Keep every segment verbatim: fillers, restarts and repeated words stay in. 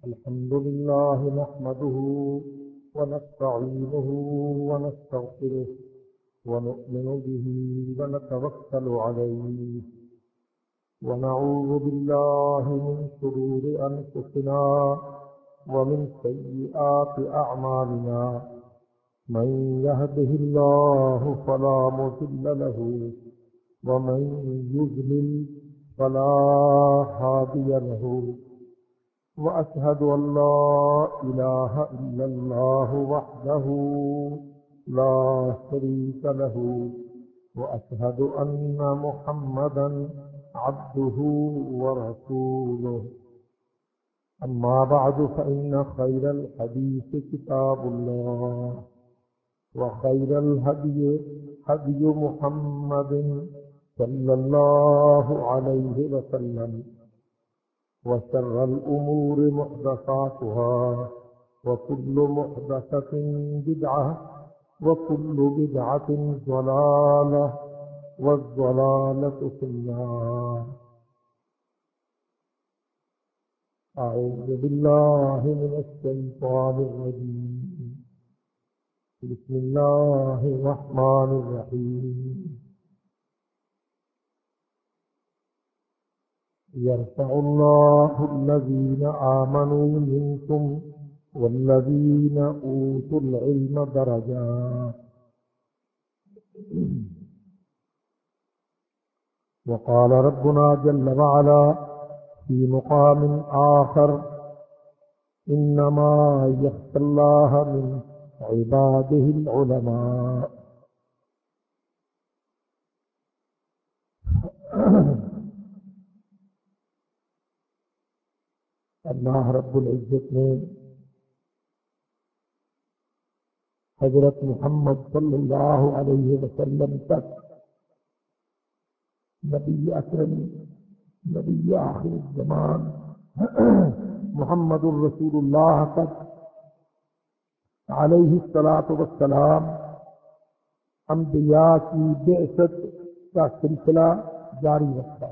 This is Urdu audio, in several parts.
الحمد لله نحمده ونستعينه ونستغفره ونؤمن به ونتوكل عليه ونعوذ بالله من شرور أنفسنا ومن سيئات أعمالنا من يهده الله فلا مضل له ومن يضلل فلا هادي له وأشهد أن لا إله إلا الله وحده لا شريك له وأشهد أن محمدا عبده ورسوله أما بعد فإن خير الحديث كتاب الله وخير الهدي هدي محمد صلى الله عليه وسلم وشر الأمور محدثاتها وكل محدثة بدعة وكل بدعة ضلالة والضلالة في النار. أعوذ بالله من الشيطان الرجيم. بسم الله الرحمن الرحيم. يرفع الله الذين آمنوا منكم والذين أوتوا العلم درجات. وقال ربنا جل وعلا في مقام آخر إنما يخشى الله من عباده العلماء. اللہ رب العزت نے حضرت محمد صلی اللہ علیہ وسلم تک نبی اکرم نبی آخر الزمان محمد الرسول اللہ تک علیہ الصلاۃ والسلام انبیاء کی بعثت کا سلسلہ جاری رکھا.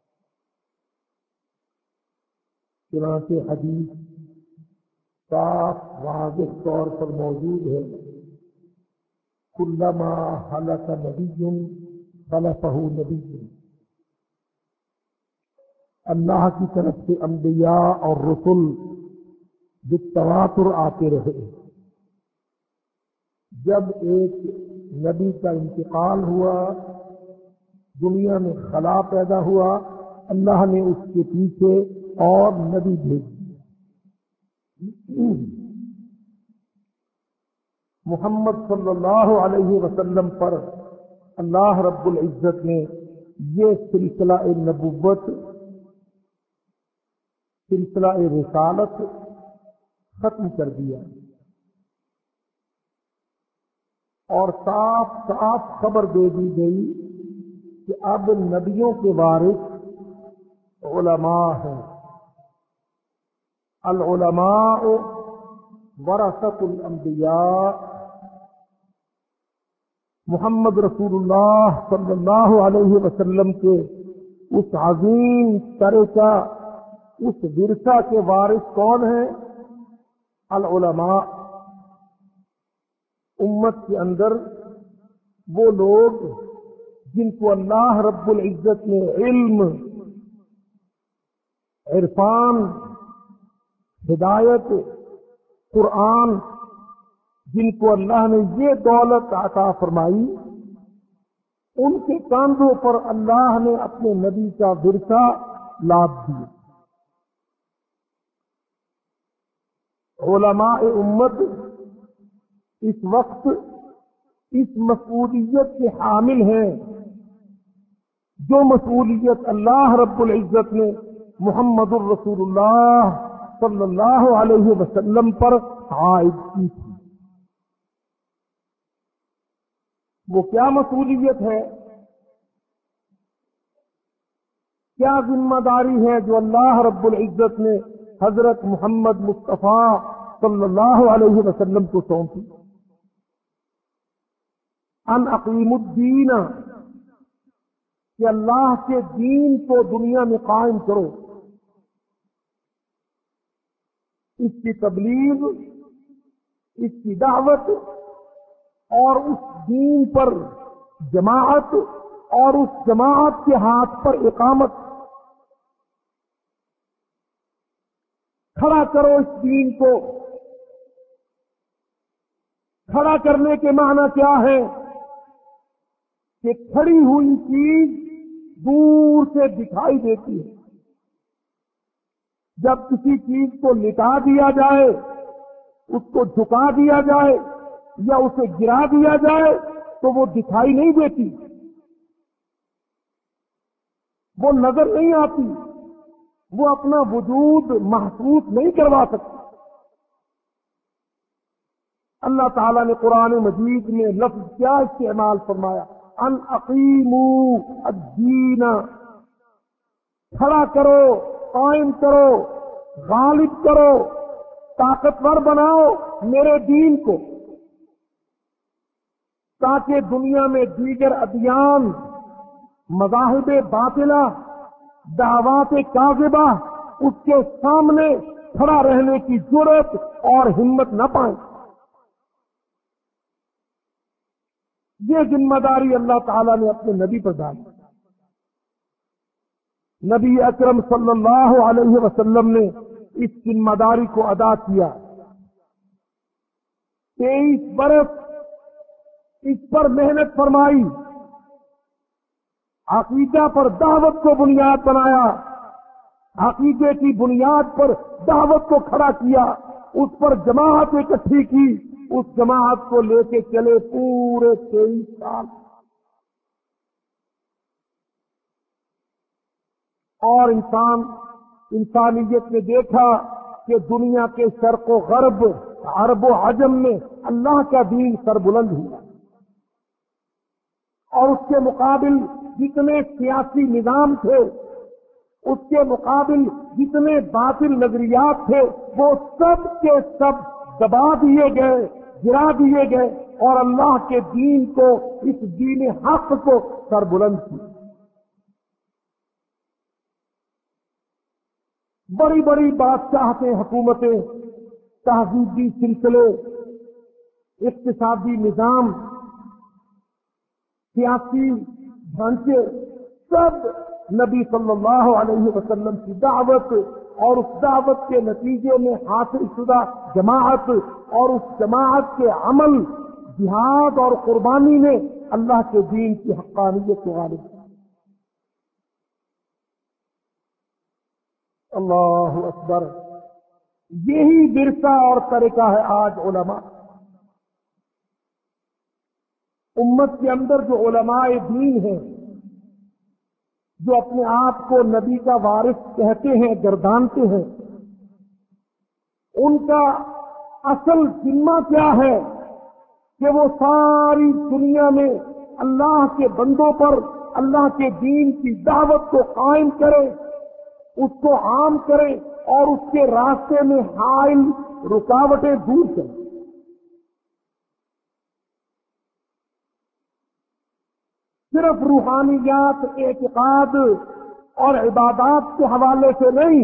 چنانچہ حدیث صاف واضح طور پر موجود ہے کلما ہلک نبی خلفہ نبی. اللہ کی طرف سے انبیاء اور رسل بالتواتر آتے رہے. جب ایک نبی کا انتقال ہوا، دنیا میں خلا پیدا ہوا، اللہ نے اس کے پیچھے اور نبی بھیج دیا. محمد صلی اللہ علیہ وسلم پر اللہ رب العزت نے یہ سلسلہ نبوت، سلسلہ رسالت ختم کر دیا اور صاف صاف خبر دے دی گئی کہ اب نبیوں کے وارث علماء ہیں. العلماء ورثۃ الانبیاء. محمد رسول اللہ صلی اللہ علیہ وسلم کے اس عظیم ترکہ، اس ورثہ کے وارث کون ہیں؟ العلماء. امت کے اندر وہ لوگ جن کو اللہ رب العزت نے علم، عرفان، ہدایت، قرآن، جن کو اللہ نے یہ دولت عطا فرمائی، ان کے کاندھوں پر اللہ نے اپنے نبی کا ورثہ لاد دیا. علماء امت اس وقت اس مسئولیت کے حامل ہیں جو مسئولیت اللہ رب العزت نے محمد الرسول اللہ صلی اللہ علیہ وسلم پر عائد کی تھی. وہ کیا مسئولیت ہے، کیا ذمہ داری ہے جو اللہ رب العزت نے حضرت محمد مصطفیٰ صلی اللہ علیہ وسلم کو سونپی؟ ان اقیم الدین، کہ اللہ کے دین کو دنیا میں قائم کرو. اس کی تبلیغ، اس کی دعوت اور اس دین پر جماعت اور اس جماعت کے ہاتھ پر اقامت. کھڑا کرو اس دین کو. کھڑا کرنے کے معنی کیا ہے؟ کہ کھڑی ہوئی چیز دور سے دکھائی دیتی ہے. جب کسی چیز کو لٹا دیا جائے، اس کو جھکا دیا جائے یا اسے گرا دیا جائے تو وہ دکھائی نہیں دیتی، وہ نظر نہیں آتی، وہ اپنا وجود محسوس نہیں کروا سکتی. اللہ تعالیٰ نے قرآن مجید میں لفظ کیا استعمال فرمایا؟ ان اقیموا الدین. کھڑا کرو، قائم کرو، غالب کرو، طاقتور بناؤ میرے دین کو، تاکہ دنیا میں دیگر ادیان، مذاہب باطلہ، دعوات کاذبہ اس کے سامنے کھڑا رہنے کی جرأت اور ہمت نہ پائیں. یہ ذمہ داری اللہ تعالیٰ نے اپنے نبی پر ڈالی. نبی اکرم صلی اللہ علیہ وسلم نے اس ذمہ داری کو ادا کیا. تیئیس برس اس پر محنت فرمائی، عقیدہ پر دعوت کو بنیاد بنایا، عقیدے کی بنیاد پر دعوت کو کھڑا کیا، اس پر جماعت اکٹھی کی، اس جماعت کو لے کے چلے پورے تیئیس سال. اور انسان انسانیت نے دیکھا کہ دنیا کے شرق و غرب، عرب و عجم میں اللہ کا دین سربلند ہوا، اور اس کے مقابل جتنے سیاسی نظام تھے، اس کے مقابل جتنے باطل نظریات تھے، وہ سب کے سب دبا دیے گئے، گرا دیے گئے، اور اللہ کے دین کو، اس دین حق کو سربلند کیا. بڑی بڑی بادشاہتیں، حکومتیں، تہذیبی سلسلے، اقتصادی نظام، سیاسی ڈھانچے، سب نبی صلی اللہ علیہ وسلم کی دعوت اور اس دعوت کے نتیجے میں حاصل شدہ جماعت اور اس جماعت کے عمل، جہاد اور قربانی نے اللہ کے دین کی حقانیت کو غالب کیا. اللہ اکبر. یہی ورثہ اور طریقہ ہے آج علماء. امت کے اندر جو علماء دین ہیں، جو اپنے آپ کو نبی کا وارث کہتے ہیں، گردانتے ہیں، ان کا اصل ذمہ کیا ہے کہ وہ ساری دنیا میں اللہ کے بندوں پر اللہ کے دین کی دعوت کو قائم کرے، اس کو عام کریں اور اس کے راستے میں حائل رکاوٹیں دور کریں. صرف روحانیات، اعتقاد اور عبادات کے حوالے سے نہیں،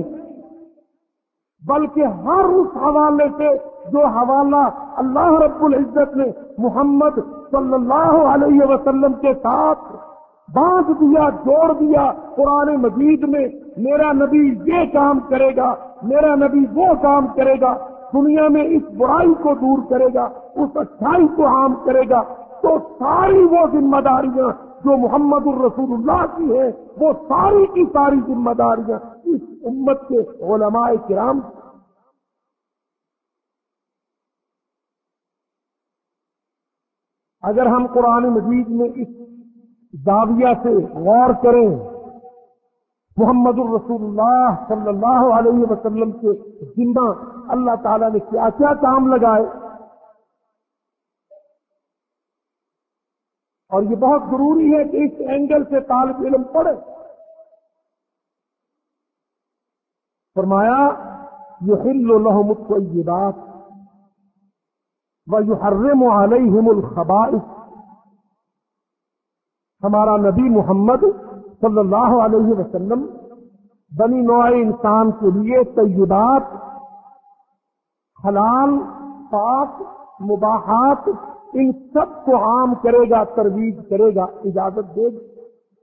بلکہ ہر اس حوالے سے جو حوالہ اللہ رب العزت نے محمد صلی اللہ علیہ وسلم کے ساتھ باندھ دیا، جوڑ دیا قرآن مجید میں. میرا نبی یہ کام کرے گا، میرا نبی وہ کام کرے گا، دنیا میں اس برائی کو دور کرے گا، اس اچھائی کو عام کرے گا. تو ساری وہ ذمہ داریاں جو محمد الرسول اللہ کی ہیں، وہ ساری کی ساری ذمہ داریاں اس امت کے علماء کرام کی. اگر ہم قرآن مجید میں اس دعویہ سے غور کریں، محمد الرسول اللہ صلی اللہ علیہ وسلم کے ذمہ اللہ تعالیٰ نے کیا کیا کام لگائے، اور یہ بہت ضروری ہے کہ اس اینگل سے طالب علم پڑھے. فرمایا یحل لهم الطیبات ویحرم علیہم الخبائث. ہمارا نبی محمد صلی اللہ علیہ وسلم بنی نوع انسان کے لیے طیبات، حلال پاک مباحات ان سب کو عام کرے گا، ترویج کرے گا، اجازت دے گا۔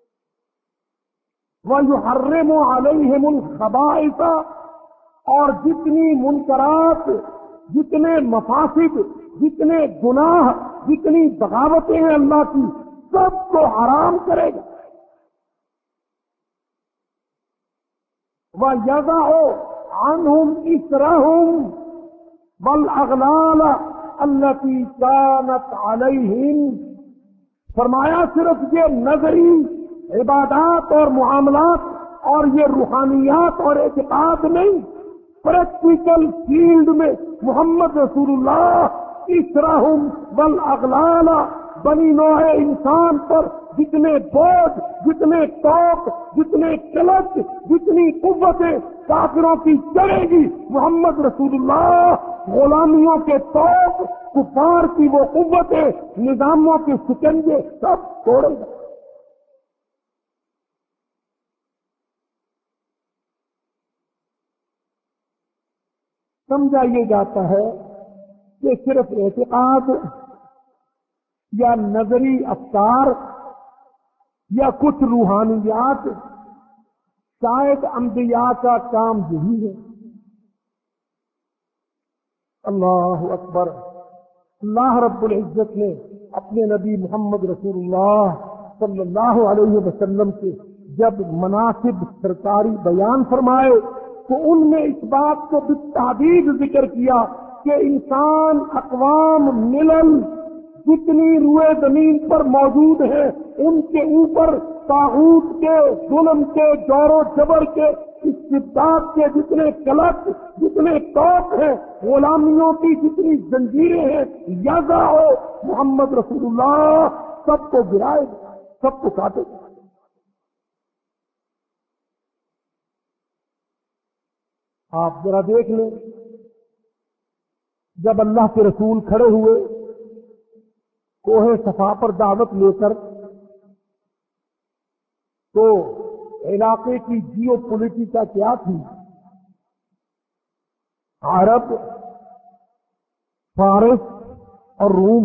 وَيُحَرِّمُ عَلَيْهِمُ الْخَبَائِثَ، اور جتنی منکرات، جتنے مفاسد، جتنے گناہ، جتنی بغاوتیں ہیں اللہ کی، سب کو حرام کرے گا۔ وَيَضَعُ عَنْهُمْ إِصْرَهُمْ وَالْأَغْلَالَ الَّتِي كَانَتْ عَلَيْهِمْ، فرمایا صرف یہ نظری عبادات اور معاملات اور یہ روحانیات اور اعتقاد نہیں، پریکٹیکل فیلڈ میں محمد رسول اللہ اسرہم والاغلال، بنی نوع انسان پر جتنے بوجھ، جتنے توق، جتنے کلچ، جتنی قوتیں کافروں کی چڑھے گی، محمد رسول اللہ غلامیوں کے توق، کفار کی وہ قوتیں، نظاموں کے شکنجے سب توڑے گا۔ سمجھا یہ جاتا ہے کہ صرف اعتقاد یا نظری افکار یا کچھ روحانیات، شاید انبیاء کا کام یہی ہے۔ اللہ اکبر۔ اللہ رب العزت نے اپنے نبی محمد رسول اللہ صلی اللہ علیہ وسلم کے جب مناسب سرکاری بیان فرمائے تو ان میں اس بات کو بالتحدید ذکر کیا کہ انسان، اقوام، ملل جتنی روئے زمین پر موجود ہیں، ان کے اوپر طاغوت کے، ظلم کے، جور و جبر کے، استبداد کے جتنے کلک، جتنے توق ہیں، غلامیوں کی جتنی زنجیریں ہیں، یزا ہو محمد رسول اللہ سب کو گرائے گا، سب کو کاٹے گا۔ آپ ذرا دیکھ لیں، جب اللہ کے رسول کھڑے ہوئے کوہ صفا پر دعوت لے کر، تو علاقے کی جیو پولیٹیکا کیا تھی؟ عرب، فارس اور روم۔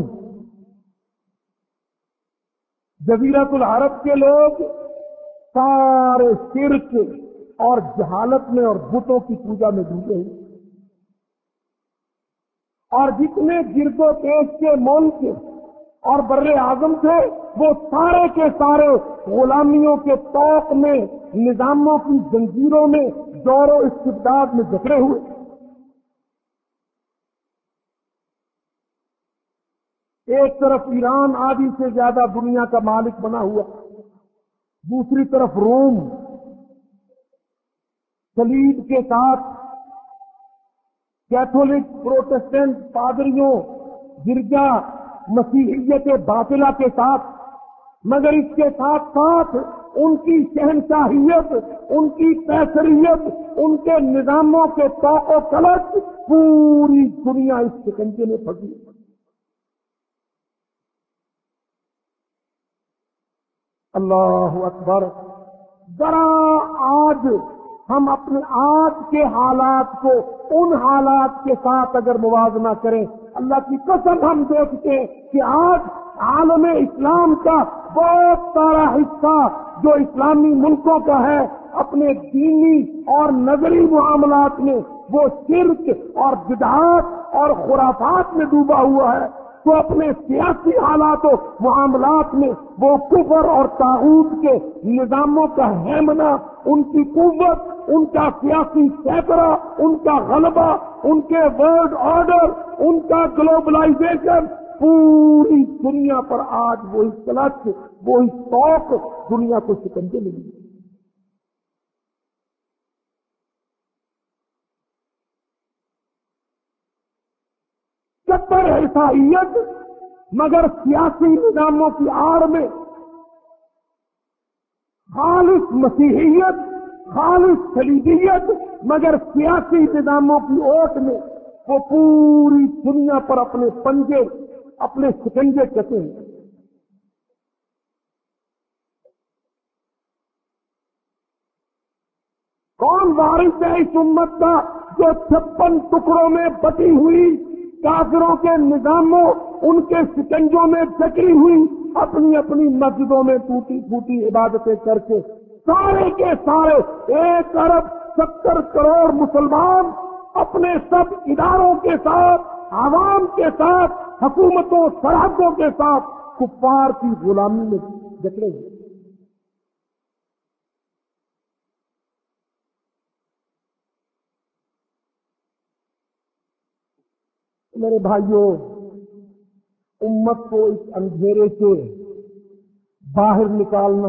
جزیرۃ العرب کے لوگ سارے شرک اور جہالت میں اور بتوں کی پوجا میں ڈوبے ہوئے، اور جتنے گرد و پیش کے ملک اور بر اعظم تھے وہ سارے کے سارے غلامیوں کے طوق میں، نظاموں کی زنجیروں میں، دور و استبداد میں جکڑے ہوئے۔ ایک طرف ایران آدھی سے زیادہ دنیا کا مالک بنا ہوا، دوسری طرف روم صلیب کے ساتھ، کیتھولک، پروٹسٹنٹ، پادریوں، گرجا، مسیحیت باطلہ کے ساتھ، مگر اس کے ساتھ ساتھ ان کی شہنشاہیت، ان کی قیصریت، ان کے نظاموں کے توق و کلچ، پوری دنیا اس شکنجے میں پھنسی۔ اللہ اکبر۔ ذرا آج ہم اپنے آج کے حالات کو ان حالات کے ساتھ اگر موازنہ کریں، اللہ کی قسم ہم دیکھتے ہیں کہ آج عالم اسلام کا بہت سارا حصہ جو اسلامی ملکوں کا ہے، اپنے دینی اور نظری معاملات میں وہ شرک اور بدعات اور خرافات میں ڈوبا ہوا ہے، تو اپنے سیاسی حالات و معاملات میں وہ کفر اور طاغوت کے نظاموں کا ہیمنا، ان کی قوت، ان کا سیاسی سیطرہ، ان کا غلبہ، ان کے ورلڈ آرڈر، ان کا گلوبلائزیشن، پوری دنیا پر آج وہی کلچ، وہی توق دنیا کو شکنجے میں لی۔ کتر عیسائیت مگر سیاسی نظاموں کی آڑ میں، خالص مسیحیت، خالص صلیبیت مگر سیاسی نظاموں کی اوٹ میں، وہ پوری دنیا پر اپنے پنجے، اپنے شکنجے کسے ہیں۔ کون وارث ہے اس امت کا جو چھپن ٹکڑوں میں بٹی ہوئی کافروں کے نظاموں ان کے شکنجوں میں جکڑی ہوئی اپنی اپنی مسجدوں میں ٹوٹی پھوٹی عبادتیں کر کے سارے کے سارے ایک ارب ستر کروڑ مسلمان اپنے سب اداروں کے ساتھ عوام کے ساتھ حکومتوں سرحدوں کے ساتھ کفار کی غلامی میں جکڑے ہوئے. میرے بھائیوں، امت کو اس اندھیرے سے باہر نکالنا،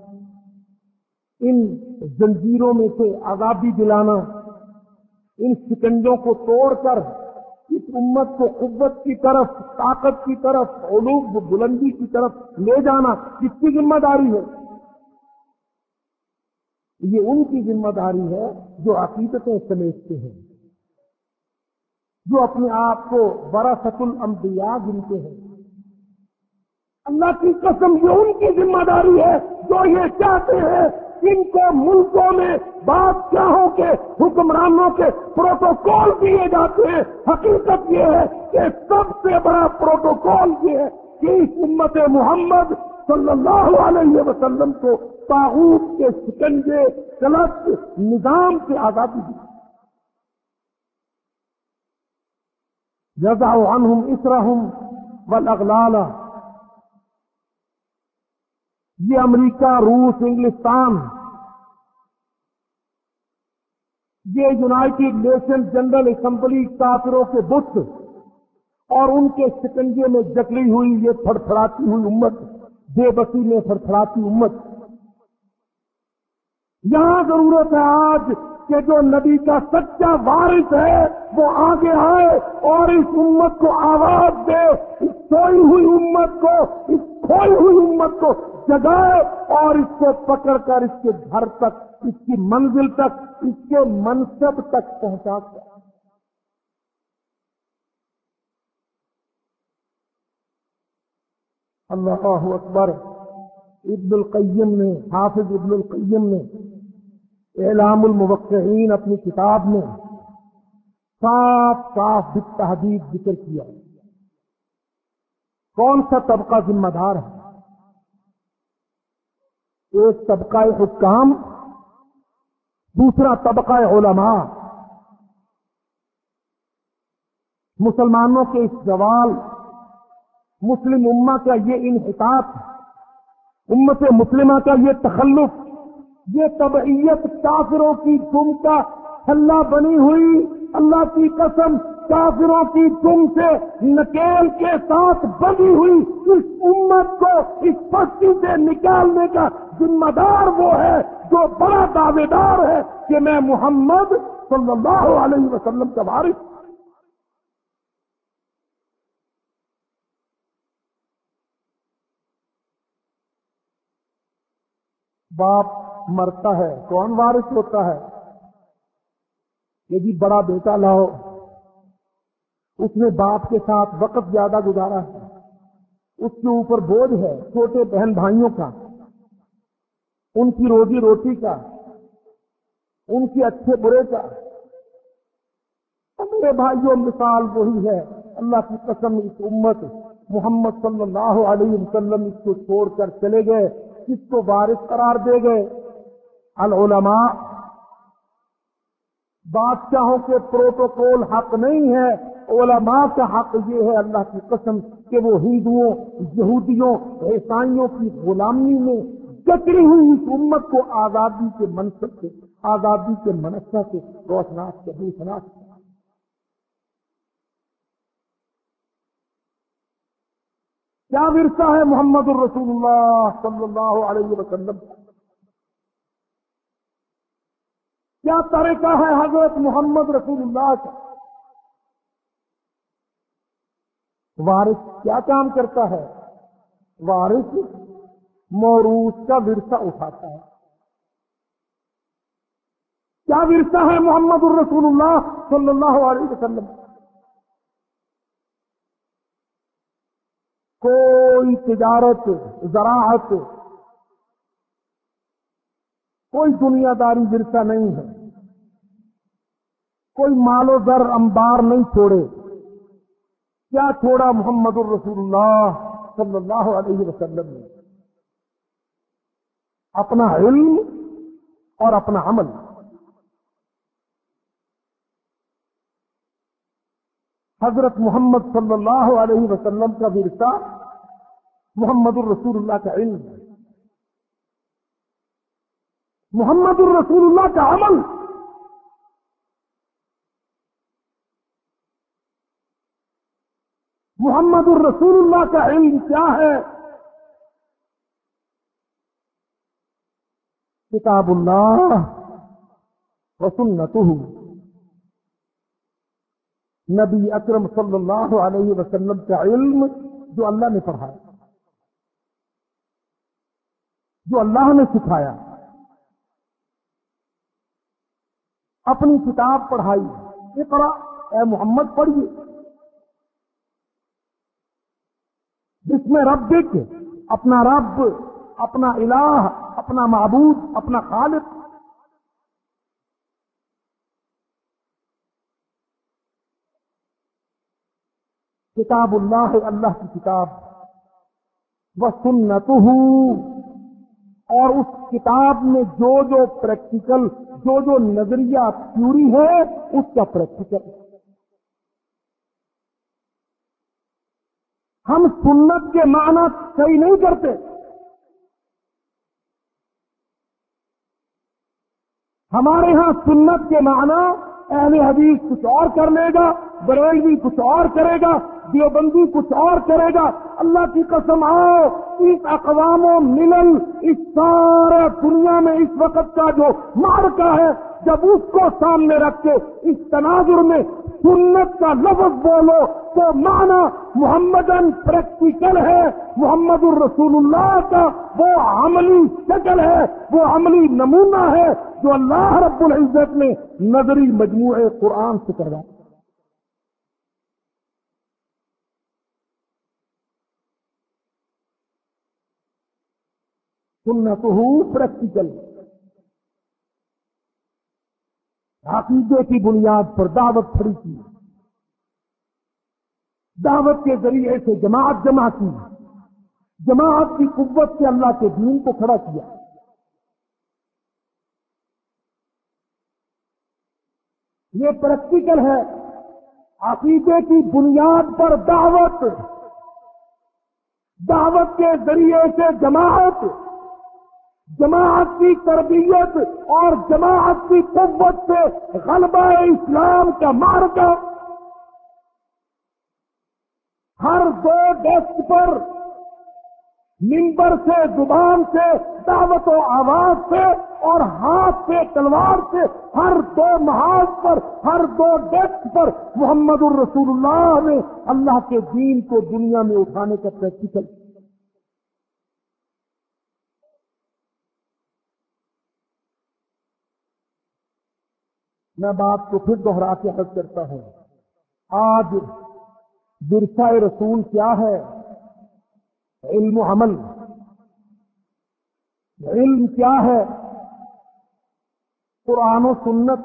ان زنجیروں میں سے آزادی دلانا، ان شکنجوں کو توڑ کر اس امت کو قوت کی طرف، طاقت کی طرف، علو بلندی کی طرف لے جانا کس کی ذمہ داری ہے؟ یہ ان کی ذمہ داری ہے جو عقیدتیں سمیٹتے ہیں، جو اپنے آپ کو ورثۃ الانبیاء گنتے ہیں. اللہ کی قسم یہ ان کی ذمہ داری ہے جو یہ چاہتے ہیں ان کو ملکوں میں بادشاہوں کے حکمرانوں کے پروٹوکول دیے جاتے ہیں. حقیقت یہ ہے کہ سب سے بڑا پروٹوکول یہ ہے کہ اس امت محمد صلی اللہ علیہ وسلم کو طاغوت کے شکنجے غلط نظام سے آزادی دی. یضع عنہم اسرہم والاغلال. یہ امریکہ، روس، انگلستان، یہ یونائٹڈ نیشن جنرل اسمبلی کافروں کے بت اور ان کے شکنجے میں جکڑی ہوئی یہ تھڑتھڑاتی ہوئی امت، بے بسی میں تھڑتھڑاتی امت. یہاں ضرورت ہے آج کہ جو نبی کا سچا وارث ہے وہ آگے آئے اور اس امت کو آواز دے، اس سوئی ہوئی امت کو، اس کھوئی ہوئی امت کو جگائے اور اس کو پکڑ کر اس کے گھر تک، اس کی منزل تک، اس کے منصب تک پہنچا کر. اللہ اکبر. ابن القیم نے، حافظ ابن القیم نے اعلام الموقعین اپنی کتاب میں صاف صاف بالتحدید ذکر کیا کون سا طبقہ ذمہ دار ہے. ایک طبقہ حکام، دوسرا طبقہ علماء. مسلمانوں کے اس زوال، مسلم امہ کا یہ انحطاط، امت مسلمہ کا یہ تخلف، یہ طبعیت کافروں کی دم کا چھلا بنی ہوئی، اللہ کی قسم کافروں کی دم سے نکیل کے ساتھ بندھی ہوئی اس امت کو اس پستی سے نکالنے کا ذمہ دار وہ ہے جو بڑا دعوے دار ہے کہ میں محمد صلی اللہ علیہ وسلم کا وارث. باپ مرتا ہے، کون وارث ہوتا ہے؟ یہ جی بڑا بیٹا لاؤ، اس نے باپ کے ساتھ وقت زیادہ گزارا ہے، اس کے اوپر بوجھ ہے چھوٹے بہن بھائیوں کا، ان کی روزی روٹی کا، ان کے اچھے برے کا. میرے بھائیوں مثال وہی ہے. اللہ کی قسم اس امت محمد صلی اللہ علیہ وسلم اس کو چھوڑ کر چلے گئے، کس کو وارث قرار دے گئے؟ العلماء. بادشاہوں کے پروٹوکول حق نہیں ہے، علماء کا حق یہ ہے اللہ کی قسم کہ وہ ہندوؤں، یہودیوں، عیسائیوں کی غلامی میں جکڑی ہوئی اس امت کو آزادی کے منصب سے، آزادی کے منصب سے روشناس کے روشناس. کیا ورثہ ہے محمد الرسول اللہ صلی اللہ علیہ وسلم کا؟ کیا طریقہ ہے حضرت محمد رسول اللہ کا؟ وارث کیا کام کرتا ہے؟ وارث موروث کا ورثہ اٹھاتا ہے. کیا ورثہ ہے محمد الرسول اللہ صلی اللہ علیہ وسلم؟ کوئی تجارت، زراعت، کوئی دنیا داری ورثہ نہیں ہے. کوئی مال و زر انبار نہیں چھوڑے. کیا چھوڑا محمد الرسول اللہ صلی اللہ علیہ وسلم نے؟ اپنا علم اور اپنا عمل. حضرت محمد صلی اللہ علیہ وسلم کا ورثہ محمد الرسول اللہ کا علم، محمد الرسول اللہ کا عمل. محمد الرسول اللہ کا علم کیا ہے؟ کتاب اللہ و سنتہ. نبی اکرم صلی اللہ علیہ وسلم کا علم جو اللہ نے پڑھایا، جو اللہ نے سکھایا. اپنی کتاب پڑھائی. اقرا اے محمد پڑھیے. جس میں ربک، اپنا رب، اپنا الہ، اپنا معبود، اپنا خالق. کتاب اللہ ہے اللہ کی کتاب، وہ سنتہ، اور اس کتاب میں جو جو پریکٹیکل، جو جو نظریہ تھیوری ہے اس کا پریکٹیکل. ہم سنت کے معنی صحیح نہیں کرتے. ہمارے ہاں سنت کے معنی اہل حدیث کچھ اور کر لے گا، بریلوی کچھ اور کرے گا، دیوبندی کچھ اور کرے گا. اللہ کی قسم، آؤ اس اقوام و ملل، اس سارے دنیا میں اس وقت کا جو معرکہ ہے، جب اس کو سامنے رکھ کے اس تناظر میں سنت کا لفظ بولو تو معنی محمدن پریکٹیکل ہے، محمد الرسول اللہ کا وہ عملی شکل ہے، وہ عملی نمونہ ہے جو اللہ رب العزت نے نظری مجموعے قرآن سے کروا. سنتہ پریکٹیکل. عقیدے کی بنیاد پر دعوت کھڑی کی، دعوت کے ذریعے سے جماعت جمع کی، جماعت کی قوت سے اللہ کے دین کو کھڑا کیا. یہ پریکٹیکل ہے. عقیدے کی بنیاد پر دعوت، دعوت کے ذریعے سے جماعت، جماعت کی تربیت اور جماعت کی قوت سے غلبہ اسلام کا معرکہ. ہر دو ڈیسک پر منبر سے، زبان سے، دعوت و آواز سے اور ہاتھ سے، تلوار سے، ہر دو محاذ پر، ہر دو ڈیسک پر محمد الرسول اللہ نے اللہ کے دین کو دنیا میں اٹھانے کا پریکٹیکل. میں بات کو پھر دوہرا کے عرض کرتا ہوں. آج ورثہ رسول کیا ہے؟ علم و عمل. علم کیا ہے؟ قرآن و سنت.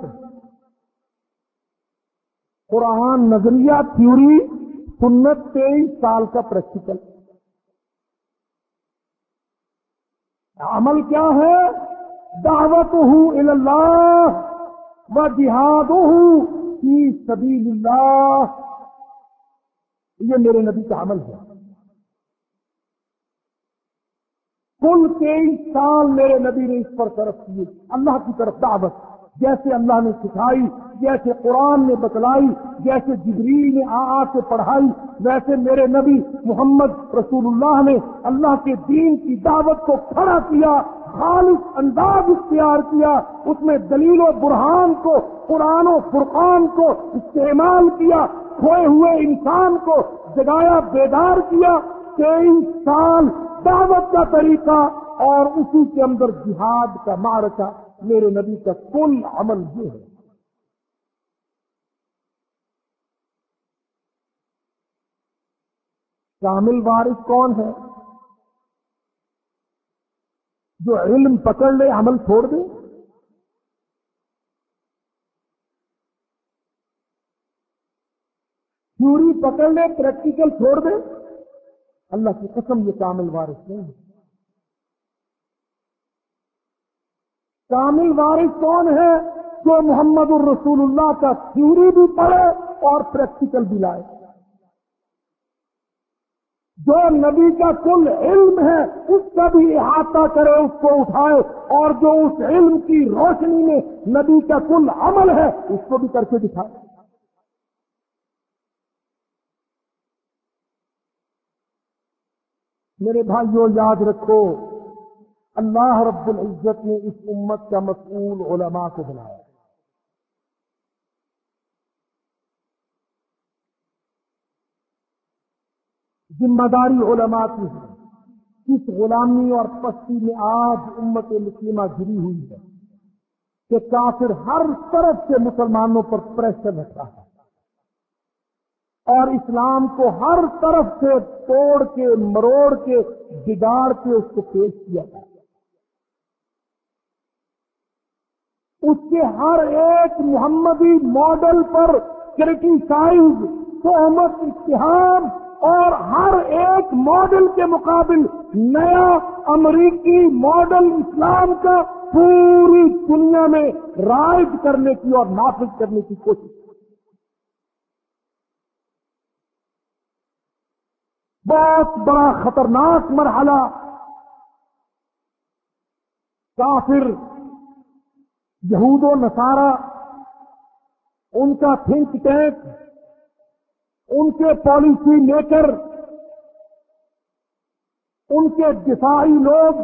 قرآن نظریہ تھیوری، سنت تیئیس سال کا پریکٹیکل. عمل کیا ہے؟ دعوتہ الی اللہ و جہادہ فی سبیل اللہ. یہ میرے نبی کا عمل ہے. کل تیئیس سال میرے نبی نے اس پر طرف کیے، اللہ کی طرف دعوت، جیسے اللہ نے سکھائی، جیسے قرآن نے بتلائی، جیسے جبریل نے آ آ کے پڑھائی، ویسے میرے نبی محمد رسول اللہ نے اللہ کے دین کی دعوت کو کھڑا کیا، خالص انداز اختیار کیا، اس میں دلیل و برہان کو، قرآن و فرقان کو استعمال کیا، کھوئے ہوئے انسان کو جگایا، بیدار کیا. تیئیس سال دعوت کا طریقہ اور اسی کے اندر جہاد کا معرکہ. میرے نبی کا کل عمل یہ ہے. کامل وارث کون ہے؟ جو علم پکڑ لے، عمل چھوڑ دے. تھیوری پکڑ لے پریکٹیکل چھوڑ دے، اللہ کی قسم یہ کامل وارث نہیں ہے۔ کامل وارث کون ہے؟ جو محمد الرسول اللہ کا تھیوری بھی پڑھے اور پریکٹیکل بھی لائے، جو نبی کا کل علم ہے اس کا بھی احاطہ کرے، اس کو اٹھائے، اور جو اس علم کی روشنی میں نبی کا کل عمل ہے اس کو بھی کر کے دکھائے۔ میرے بھائیوں یاد رکھو، اللہ رب العزت نے اس امت کا مسئول علماء کو بنایا۔ ذمہ داری علماء کی ہے۔ اس غلامی اور پستی میں آج امت مسلمہ گری ہوئی ہے کہ کافر ہر طرف سے مسلمانوں پر پریشر رکھتا ہے اور اسلام کو ہر طرف سے توڑ کے مروڑ کے بگاڑ کے اس کو پیش کیا ہے۔ اس کے ہر ایک محمدی ماڈل پر کرٹیسائز، تہمت، اتہام، اور ہر ایک ماڈل کے مقابل نیا امریکی ماڈل اسلام کا پوری دنیا میں رائج کرنے کی اور نافذ کرنے کی کوشش۔ بہت بڑا خطرناک مرحلہ کافر یہود و نصارہ، ان کا تھنک ٹینک، ان کے پالیسی میکر، ان کے دفاعی لوگ،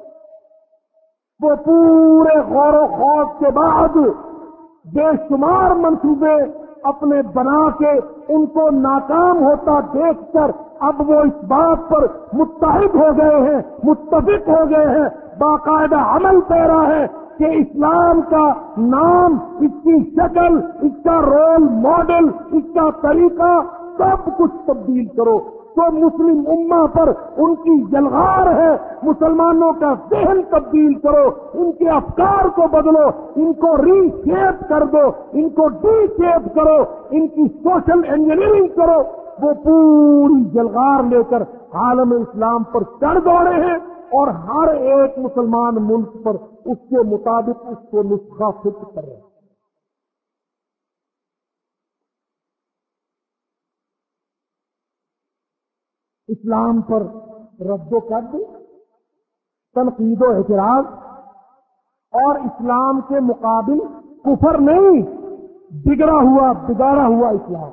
وہ پورے غور و خوض کے بعد بے شمار منصوبے اپنے بنا کے ان کو ناکام ہوتا دیکھ کر اب وہ اس بات پر متحد ہو گئے ہیں، متفق ہو گئے ہیں، باقاعدہ عمل پیرا ہے کہ اسلام کا نام، اس کی شکل، اس کا رول ماڈل، اس کا طریقہ سب کچھ تبدیل کرو۔ تو مسلم امہ پر ان کی یلغار ہے، مسلمانوں کا ذہن تبدیل کرو، ان کے افکار کو بدلو، ان کو ری شیپ کر دو، ان کو ڈی شیپ کرو، ان کی سوشل انجینئرنگ کرو۔ وہ پوری یلغار لے کر عالم اسلام پر چڑھ دوڑے ہیں اور ہر ایک مسلمان ملک پر اس کے مطابق اس کو نسخہ فٹ کر رہے ہیں۔ اسلام پر رد و قد، تنقید و اعتراض اور اسلام کے مقابل کفر نہیں، بگڑا ہوا بگاڑا ہوا اسلام۔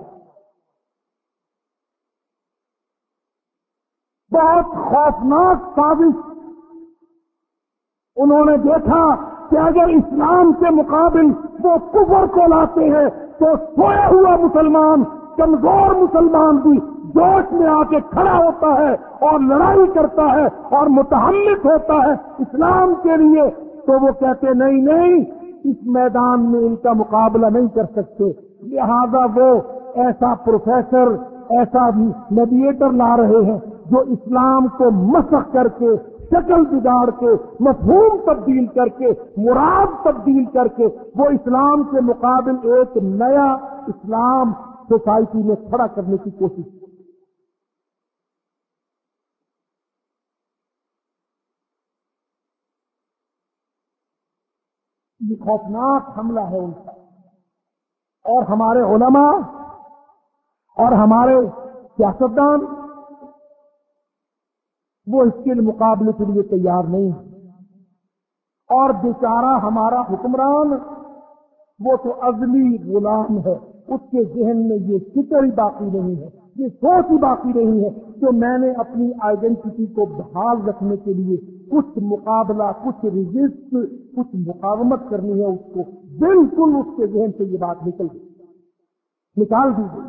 بہت خوفناک سازش انہوں نے دیکھا کہ اگر اسلام کے مقابل وہ کفر کو لاتے ہیں تو سویا ہوا مسلمان، کمزور مسلمان بھی جوش میں آ کے کھڑا ہوتا ہے اور لڑائی کرتا ہے اور متحمس ہوتا ہے اسلام کے لیے۔ تو وہ کہتے نہیں نہیں، اس میدان میں ان کا مقابلہ نہیں کر سکتے، لہذا وہ ایسا پروفیسر، ایسا میڈیٹر لا رہے ہیں جو اسلام کو مسخ کر کے، شکل بگاڑ کے، مفہوم تبدیل کر کے، مراد تبدیل کر کے وہ اسلام کے مقابل ایک نیا اسلام سوسائٹی میں کھڑا کرنے کی کوشش۔ یہ خوفناک حملہ ہے ان کا، اور ہمارے علماء اور ہمارے سیاستدان وہ اس کے مقابلے کے لیے تیار نہیں ہیں، اور بیچارہ ہمارا حکمران وہ تو ازلی غلام ہے، اس کے ذہن میں یہ فکر ہی باقی نہیں ہے، یہ سوچ ہی باقی نہیں ہے کہ میں نے اپنی آئیڈینٹی کو بحال رکھنے کے لیے کچھ مقابلہ، کچھ ریزسٹ، کچھ مقاومت کرنی ہے۔ اس کو بالکل اس کے ذہن سے یہ بات نکل گئی، نکال دی گئی۔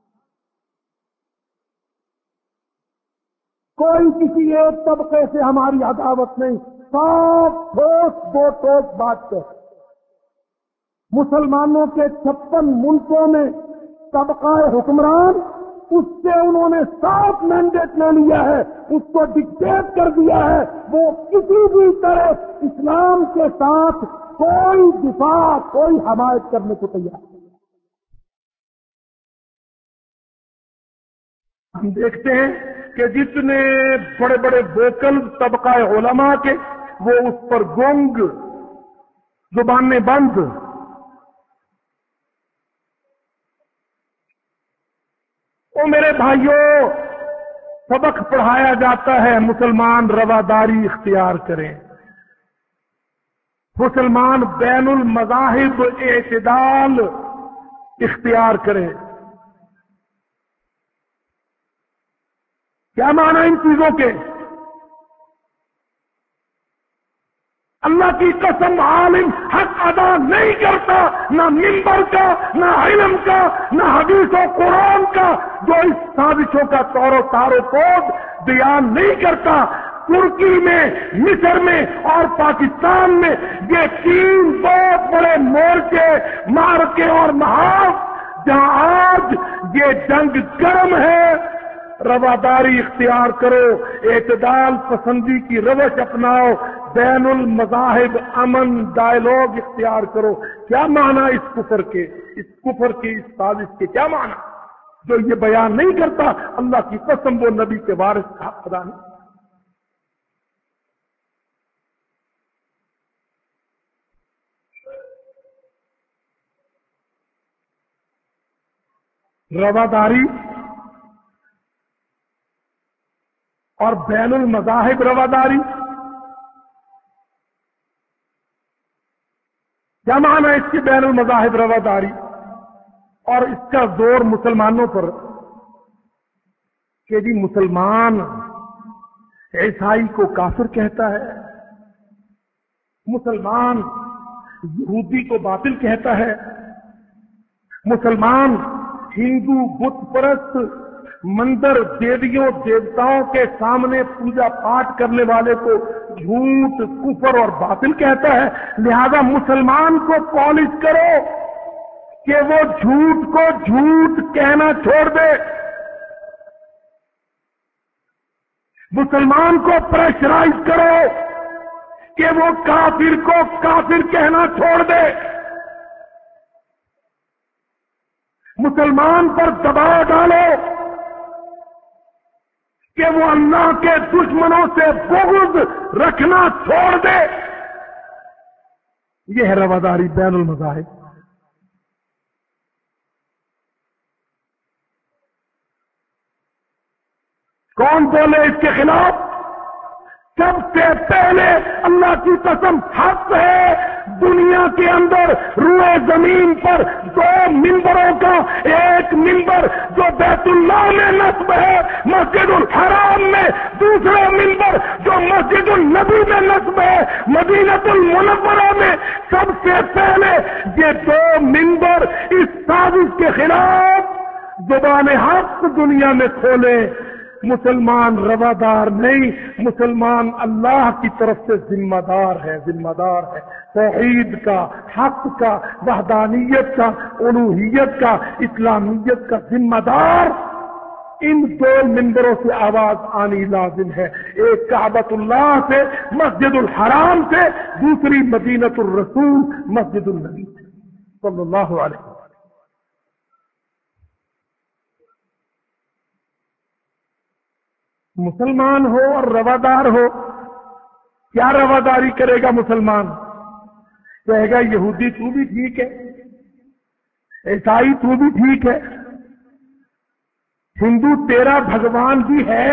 کوئی کسی ایک طبقے سے ہماری عداوت نہیں، صاف ٹھوس دو ٹوک بات ہے۔ مسلمانوں کے چھپن ملکوں میں طبقہ حکمران، اس سے انہوں نے صاف مینڈیٹ لے لیا ہے، اس کو ڈکٹیٹ کر دیا ہے، وہ کسی بھی طرح اسلام کے ساتھ کوئی دفاع، کوئی حمایت کرنے کو تیار ہے۔ ہم دیکھتے ہیں کہ جتنے بڑے بڑے ووکل طبقہ علماء کے وہ اس پر گونگ، زبانیں بند. او میرے بھائیوں، سبق پڑھایا جاتا ہے مسلمان رواداری اختیار کریں، مسلمان بین المذاہب اعتدال اختیار کریں. کیا معنی ان چیزوں کے؟ اللہ کی قسم عالم حق ادا نہیں کرتا، نہ منبر کا، نہ علم کا، نہ حدیث و قرآن کا، جو اس سازشوں کا طور و تار و پود بیان نہیں کرتا. ترکی میں، مصر میں اور پاکستان میں یہ تین بہت بڑے مورچے، مارکے اور محاذ جہاں آج یہ جنگ گرم ہے. رواداری اختیار کرو، اعتدال پسندی کی روش اپناؤ، بین المذاہب امن ڈائلاگ اختیار کرو. کیا معنی اس کفر کے، اس کفر کی اس سازش کے کیا معنی؟ جو یہ بیان نہیں کرتا، اللہ کی قسم وہ نبی کے وارث کا حق ادا نہیں. رواداری اور بین المذاہب رواداری کیا معنی ہے اس کی؟ بین المذاہب رواداری اور اس کا زور مسلمانوں پر کہ جی مسلمان عیسائی کو کافر کہتا ہے، مسلمان یہودی کو باطل کہتا ہے، مسلمان ہندو بت پرست مندر دیویوں دیوتاؤں کے سامنے پوجا پاٹ کرنے والے کو جھوٹ، کفر اور باطل کہتا ہے. لہذا مسلمان کو پالش کرو کہ وہ جھوٹ کو جھوٹ کہنا چھوڑ دے، مسلمان کو پریشرائز کرو کہ وہ کافر کو کافر کہنا چھوڑ دے، مسلمان پر دباؤ ڈالو کہ وہ اللہ کے دشمنوں سے بغض رکھنا چھوڑ دے. یہ ہے رواداری بین المذاہب. کون بولے اس کے خلاف؟ سب سے پہلے اللہ کی قسم حق ہے دنیا کے اندر روئے زمین پر دو منبروں کا، ایک منبر جو بیت اللہ میں نصب ہے مسجد الحرام میں، دوسرا منبر جو مسجد النبی میں نصب ہے مدینۃ المنورہ میں. سب سے پہلے یہ دو منبر اس سازش کے خلاف زبان حق دنیا میں کھولے. مسلمان روادار نہیں، مسلمان اللہ کی طرف سے ذمہ دار ہے، ذمہ دار ہے توحید کا، حق کا، وحدانیت کا، الوہیت کا، اسلامیت کا ذمہ دار. ان دو منبروں سے آواز آنی لازم ہے، ایک کعبۃ اللہ سے مسجد الحرام سے، دوسری مدینۃ الرسول مسجد النبی صلی اللہ علیہ وسلم. مسلمان ہو اور روادار ہو، کیا رواداری کرے گا مسلمان؟ کہے گا یہودی تو بھی ٹھیک ہے، عیسائی تو بھی ٹھیک ہے، ہندو تیرا بھگوان بھی ہے،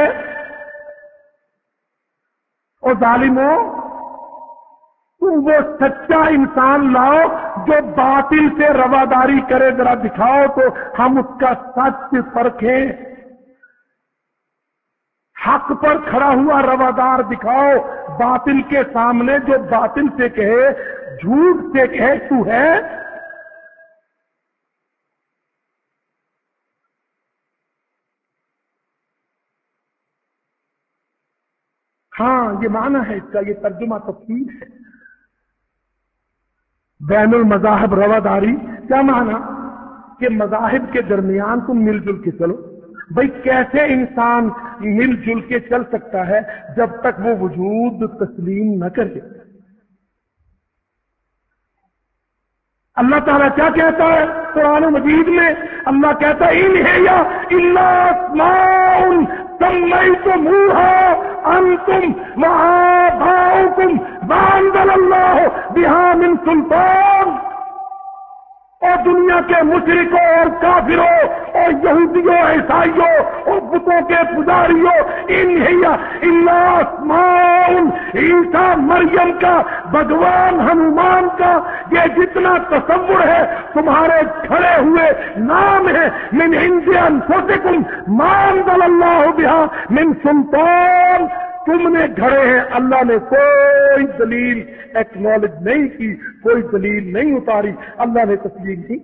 اور ظالموں تم وہ سچا انسان لاؤ جو باطل سے رواداری کرے، ذرا دکھاؤ تو ہم اس کا سچ پرکھیں. حق پر کھڑا ہوا روادار دکھاؤ، باطل کے سامنے جو باطل سے کہے، جھوٹ سے کہے تو ہے. ہاں یہ معنی ہے اس کا، یہ ترجمہ تفسیر ہے. بین المذاہب رواداری کیا معنی؟ کہ مذاہب کے درمیان تم مل جل کے چلو. بھئی کیسے انسان مل جل کے چل سکتا ہے جب تک وہ وجود تسلیم نہ کرے؟ اللہ تعالیٰ کیا کہتا ہے قرآن مجید میں؟ اللہ کہتا ہے ان ہے یا الا اسماء سمیتموها انتم وآباؤکم ما انزل اللہ بہا من سلطان. اور دنیا کے مشرکوں اور کافروں اور یہودیوں عیسائیوں اور بتوں کے پجاریوں ان ہی الا اسماء عیسیٰ مریم کا بھگوان ہنومان کا یہ جتنا تصور ہے تمہارے کھڑے ہوئے نام ہے من عند انفسکم ما انزل اللہ بہا من سلطان. تم نے گھڑے ہیں, اللہ نے کوئی دلیل ایکنالج نہیں کی, کوئی دلیل نہیں اتاری, اللہ نے تسلیم کی.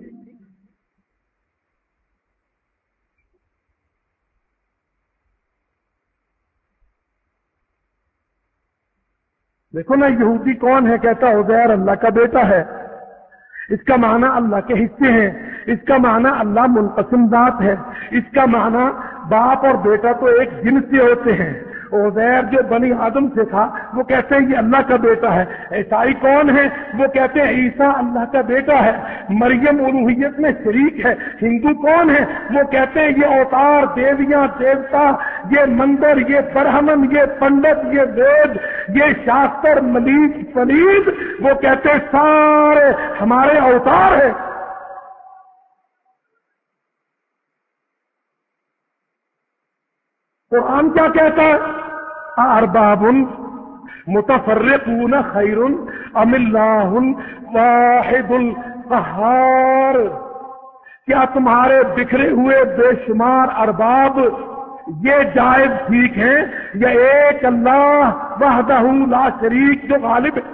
دیکھو نا یہودی کون ہے؟ کہتا عزیر اللہ کا بیٹا ہے. اس کا معنی اللہ کے حصے ہیں, اس کا معنی اللہ منقسم ذات ہے, اس کا معنی باپ اور بیٹا تو ایک جنس سے ہوتے ہیں. عزیر جو بنی آدم سے تھا وہ کہتے ہیں یہ اللہ کا بیٹا ہے. عیسائی کون ہے؟ وہ کہتے ہیں عیسیٰ اللہ کا بیٹا ہے. مریم الوہیت میں شریک ہے. ہندو کون ہے؟ وہ کہتے ہیں یہ اوتار, دیویاں, دیوتا, یہ مندر, یہ برہمن, یہ پنڈت, یہ وید, یہ شاستر, ملید, پلید, وہ کہتے ہیں سارے ہمارے اوتار ہیں. قرآن کیا کہتا ہے؟ ارباب متفرقون خیر ام اللہ واحد القہار. کیا تمہارے بکھرے ہوئے بے شمار ارباب یہ جائز ٹھیک ہیں یا ایک اللہ وحدہ لا شریک جو غالب ہے؟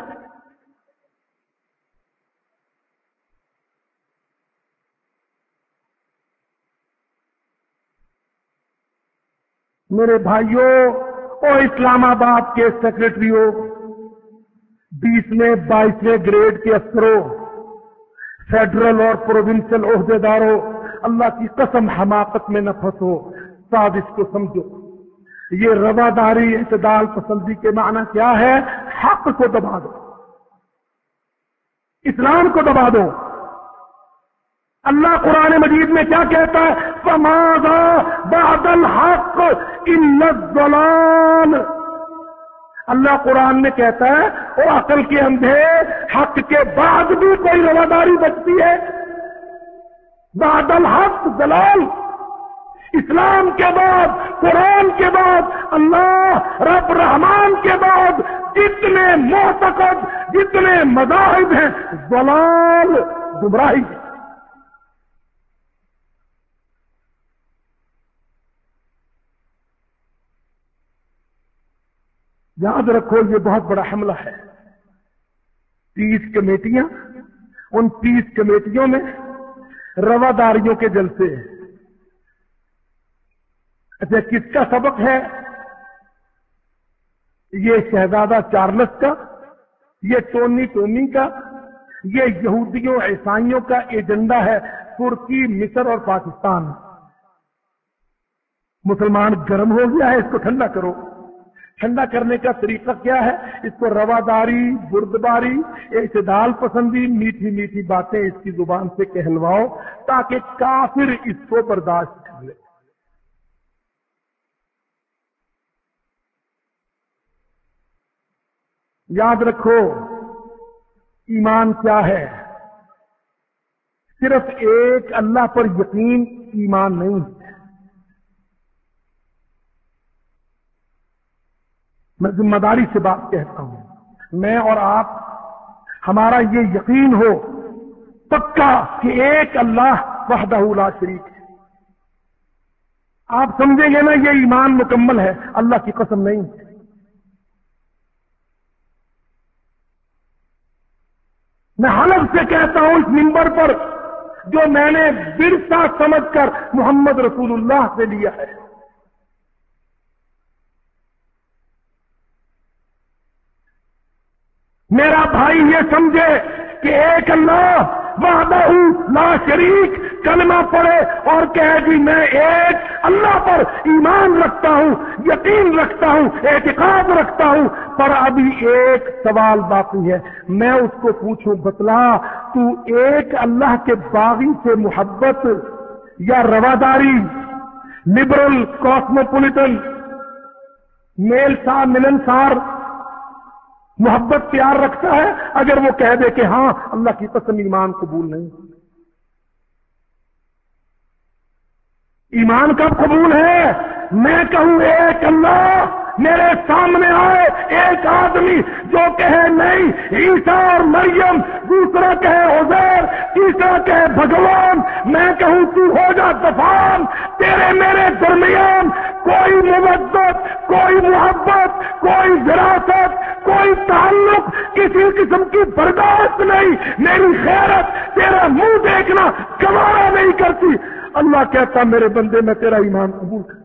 میرے بھائیوں اور اسلام آباد کے سیکرٹریوں, بیسویں بائیسویں گریڈ کے افسروں, فیڈرل اور پروونشل عہدے داروں, اللہ کی قسم حماقت میں نہ پھنسو, سازش کو سمجھو. یہ رواداری اعتدال پسندی کے معنی کیا ہے؟ حق کو دبا دو, اسلام کو دبا دو. اللہ قرآن مجید میں کیا کہتا ہے؟ فَمَاذَا بَعْدَ الْحَقِّ إِلَّا الضَّلَالُ. اللہ قرآن میں کہتا ہے اور عقل کے اندھے حق کے بعد بھی کوئی رواداری بچتی ہے؟ بعد الحق ضلال. اسلام کے بعد, قرآن کے بعد, اللہ رب رحمان کے بعد جتنے معتقد, جتنے مذاہب ہیں, ضلال, گمراہی ہے. یاد رکھو یہ بہت بڑا حملہ ہے. تیس کمیٹیاں, ان تیس کمیٹیوں میں رواداریوں کے جلسے. اچھا کس کا سبق ہے؟ یہ شہزادہ چارلس کا, یہ ٹونی ٹونی کا, یہ یہودیوں عیسائیوں کا ایجنڈا ہے. ترکی, مصر اور پاکستان. مسلمان گرم ہو گیا ہے, اس کو ٹھنڈا کرو. ٹھنڈا کرنے کا طریقہ کیا ہے؟ اس کو رواداری, بردباری, اعتدال پسندی, میٹھی میٹھی باتیں اس کی زبان سے کہلواؤ تاکہ کافر اس کو برداشت کر لے. یاد رکھو ایمان کیا ہے؟ صرف ایک اللہ پر یقین ایمان نہیں ہے. میں ذمہ داری سے بات کہتا ہوں, میں اور آپ, ہمارا یہ یقین ہو پکا کہ ایک اللہ وحدہ لا شریک ہے. آپ سمجھیں گے نا یہ ایمان مکمل ہے, اللہ کی قسم نہیں ہے. میں حلف سے کہتا ہوں اس منبر پر, جو میں نے ورثہ سمجھ کر محمد رسول اللہ سے لیا ہے. میرا بھائی یہ سمجھے کہ ایک اللہ وحدہ لا شریک کلمہ پڑھے اور کہے جی میں ایک اللہ پر ایمان رکھتا ہوں، یقین رکھتا ہوں، اعتقاد رکھتا ہوں، پر ابھی ایک سوال باقی ہے، میں اس کو پوچھوں بتلا تو ایک اللہ کے باغی سے محبت یا رواداری، لبرل کاسموپولیٹن میل سار ملنسار محبت پیار رکھتا ہے؟ اگر وہ کہہ دے کہ ہاں اللہ کی قسم ایمان قبول نہیں، ایمان کب قبول ہے؟ میں کہوں ایک اللہ میرے سامنے آئے، ایک آدمی جو کہے نہیں عیسیٰ اور مریم، دوسرا کہے عزیر، تیسرا کہے بھگوان، میں کہوں تو ہو جا دفان، تیرے میرے درمیان کوئی مودت، کوئی محبت، کوئی وراثت، کوئی تعلق، کسی قسم کی برداشت نہیں، میری خیرت تیرا منہ دیکھنا گوارا نہیں کرتی۔ اللہ کہتا میرے بندے میں تیرا ایمان قبول کر۔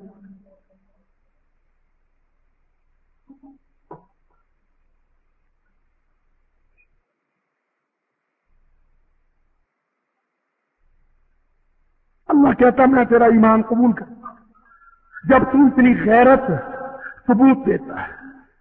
اللہ کہتا میں تیرا ایمان قبول کرتا ہوں جب تو اتنی غیرت ثبوت دیتا ہے۔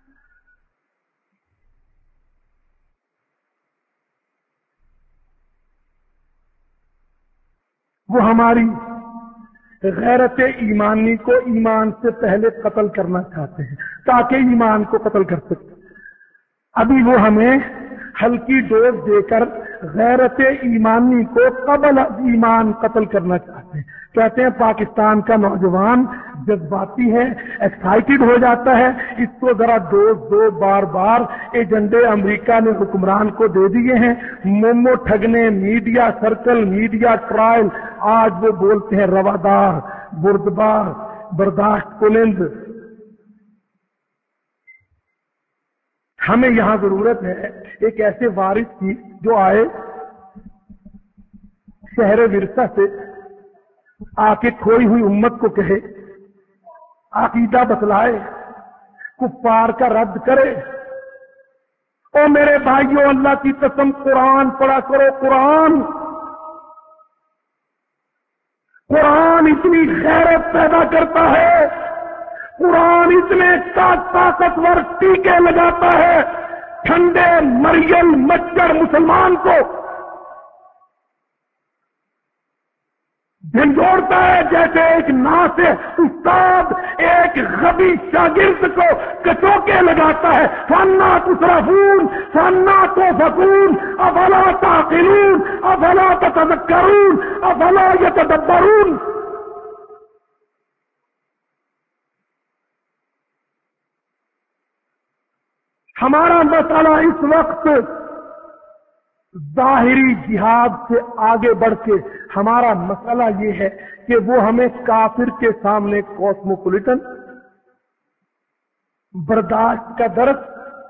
وہ ہماری غیرت ایمانی کو ایمان سے پہلے قتل کرنا چاہتے ہیں تاکہ ایمان کو قتل کر سکتے۔ ابھی وہ ہمیں ہلکی ڈوز دے کر غیرت ایمانی کو قبل ایمان قتل کرنا چاہتے ہیں۔ کہتے ہیں پاکستان کا نوجوان جذباتی ہے، ایکسائٹڈ ہو جاتا ہے، اس کو ذرا ڈوز دو، بار بار ایجنڈے امریکہ نے حکمران کو دے دیے ہیں، مومو ٹھگنے، میڈیا سرکل، میڈیا ٹرائل، آج وہ بولتے ہیں روادار، بردبار، برداشت کنند۔ ہمیں یہاں ضرورت ہے ایک ایسے وارث کی جو آئے شہر ورثہ سے آ کے کھوئی ہوئی امت کو کہے، عقیدہ بتلائے، کفار کا رد کرے۔ او میرے بھائیوں، اللہ کی قسم قرآن پڑھا کرو، قرآن قرآن اتنی غیرت پیدا کرتا ہے، قرآن اتنے طاقتور ٹیکے لگاتا ہے ٹھنڈے مریل مچھر مسلمان کو جھنجھوڑتا ہے، جیسے ایک ناصح استاد ایک غبی شاگرد کو کچوکے لگاتا ہے۔ فَأَنَّىٰ تُصْرَفُونَ فَأَنَّىٰ تُؤْفَكُونَ أَفَلَا تَعْقِلُونَ أَفَلَا تَتَذَكَّرُونَ أَفَلَا يَتَدَبَّرُونَ۔ ہمارا مسئلہ اس وقت ظاہری جہاد سے آگے بڑھ کے ہمارا مسئلہ یہ ہے کہ وہ ہمیں کافر کے سامنے کاسموپولیٹن برداشت کا درس،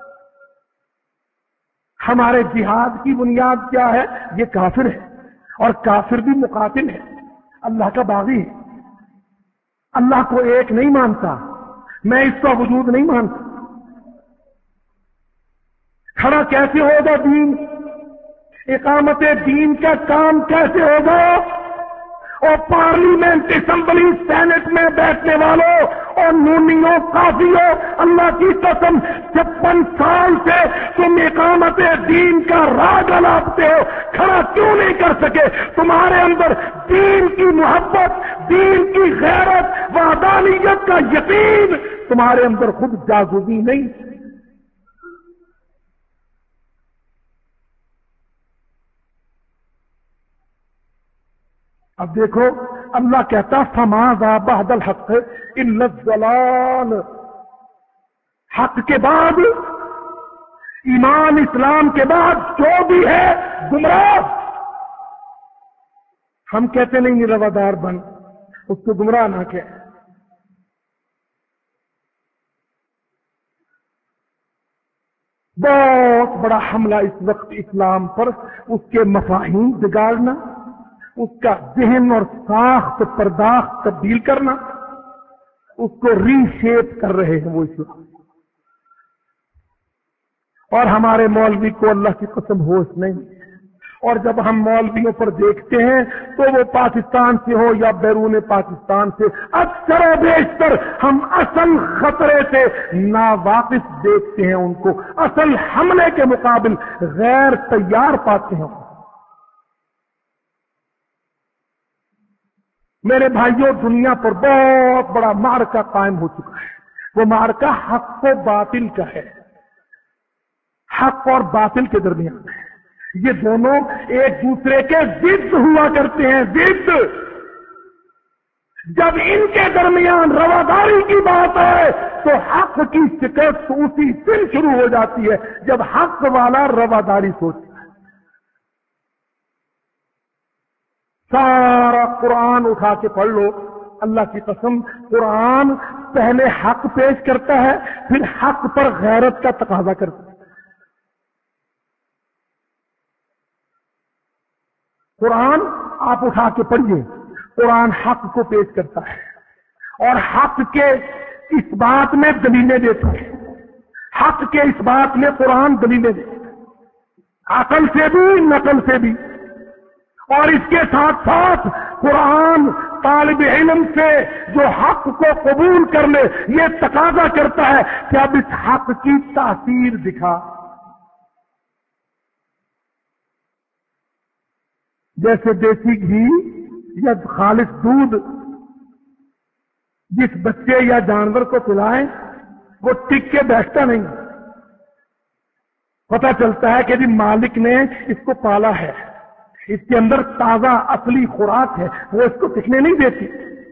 ہمارے جہاد کی بنیاد کیا ہے؟ یہ کافر ہے، اور کافر بھی مقاتل ہے، اللہ کا باغی ہے، اللہ کو ایک نہیں مانتا، میں اس کا وجود نہیں مانتا۔ کھڑا کیسے ہوگا دین؟ اقامت دین کا کام کیسے ہوگا؟ اور پارلیمنٹ، اسمبلی، سینٹ میں بیٹھنے والوں اور نونیوں، قاضیوں، اللہ کی قسم چھپن سال سے تم اقامت دین کا راگ الاپتے ہو، کھڑا کیوں نہیں کر سکے؟ تمہارے اندر دین کی محبت، دین کی غیرت، وحدانیت کا یقین تمہارے اندر خود جاگزی نہیں۔ اب دیکھو اللہ کہتا فَمَاذَا بَعْدَ الْحَقِّ إِلَّا الضَّلَالُ، حق کے بعد، ایمان اسلام کے بعد جو بھی ہے گمراہ۔ ہم کہتے نہیں روادار بن، اس کو گمراہ نہ کہ۔ بہت بڑا حملہ اس وقت اسلام پر، اس کے مفاہیم بگاڑنا، اس کا ذہن اور ساخت پرداخت تبدیل کرنا، اس کو ری شیپ کر رہے ہیں وہ اسلام۔ اور ہمارے مولوی کو اللہ کی قسم ہوش نہیں، اور جب ہم مولویوں پر دیکھتے ہیں تو وہ پاکستان سے ہو یا بیرون پاکستان سے، اکثر و بیشتر ہم اصل خطرے سے ناواقف دیکھتے ہیں، ان کو اصل حملے کے مقابل غیر تیار پاتے ہیں۔ میرے بھائیوں، دنیا پر بہت بڑا معرکہ قائم ہو چکا ہے، وہ معرکہ حق و باطل کا ہے، حق اور باطل کے درمیان ہے۔ یہ دونوں ایک دوسرے کے ضد ہوا کرتے ہیں، ضد۔ جب ان کے درمیان رواداری کی بات ہے تو حق کی شکست اسی دن شروع ہو جاتی ہے جب حق والا رواداری سوچتا ہے۔ سارا قرآن اٹھا کے پڑھ لو، اللہ کی قسم قرآن پہلے حق پیش کرتا ہے، پھر حق پر غیرت کا تقاضا کرتا ہے۔ قرآن آپ اٹھا کے پڑھیے، قرآن حق کو پیش کرتا ہے اور حق کے اس بات میں دلیلیں دیتا ہے، حق کے اس بات میں قرآن دلیلیں دیتا ہے، عقل سے بھی نقل سے بھی۔ اور اس کے ساتھ ساتھ قرآن طالب علم سے جو حق کو قبول کر لے یہ تقاضا کرتا ہے کہ اب اس حق کی تاثیر دکھا۔ جیسے دیسی گھی یا خالص دودھ جس بچے یا جانور کو پلائیں وہ ٹک کے بیٹھتا نہیں، پتہ چلتا ہے کہ جی مالک نے اس کو پالا ہے، اس کے اندر تازہ اصلی خوراک ہے، وہ اس کو ٹکنے نہیں دیتی۔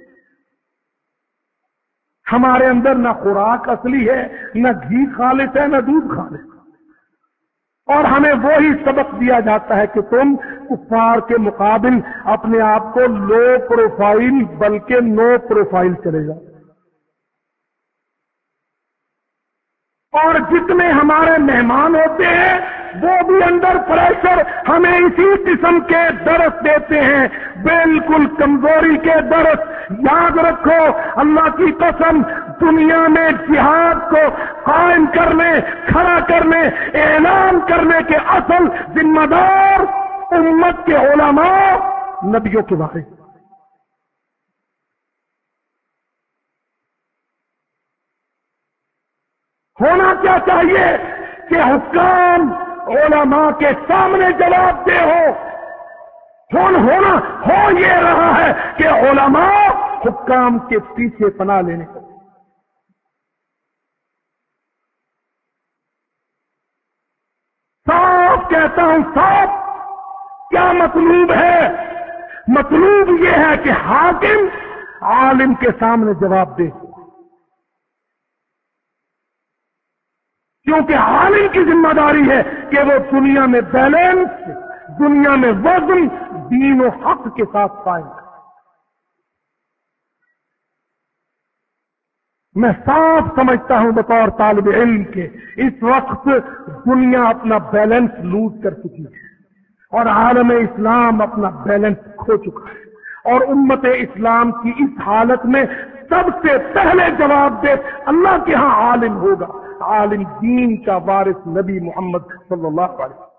ہمارے اندر نہ خوراک اصلی ہے، نہ گھی خالص ہے، نہ دودھ خالص، اور ہمیں وہی سبق دیا جاتا ہے کہ تم کفار کے مقابل اپنے آپ کو لو پروفائل بلکہ نو پروفائل چلے جاؤ۔ اور جتنے ہمارے مہمان ہوتے ہیں وہ بھی اندر پریشر ہمیں اسی قسم کے درس دیتے ہیں، بالکل کمزوری کے درس۔ یاد رکھو، اللہ کی قسم، دنیا میں جہاد کو قائم کرنے، کھڑا کرنے، اعلان کرنے کے اصل ذمہ دار امت کے علماء، نبیوں کے وارث۔ ہونا کیا چاہیے کہ حکام علماء کے سامنے جواب دہ ہو۔ کون ہونا ہو یہ رہا ہے کہ علماء حکام کے پیچھے پناہ لینے کو۔ صاف کہتا ہوں، صاف کیا مطلوب ہے؟ مطلوب یہ ہے کہ حاکم عالم کے سامنے جواب دے، کیونکہ عالم کی ذمہ داری ہے کہ وہ دنیا میں بیلنس، دنیا میں وزن دین و حق کے ساتھ قائم کرے۔ میں صاف سمجھتا ہوں بطور طالب علم کے اس وقت دنیا اپنا بیلنس لوز کر چکی ہے اور عالم اسلام اپنا بیلنس کھو چکا ہے، اور امت اسلام کی اس حالت میں سب سے پہلے جواب دے اللہ کے ہاں عالم ہوگا، عالم دین کا وارث نبی محمد صلی اللہ علیہ وسلم۔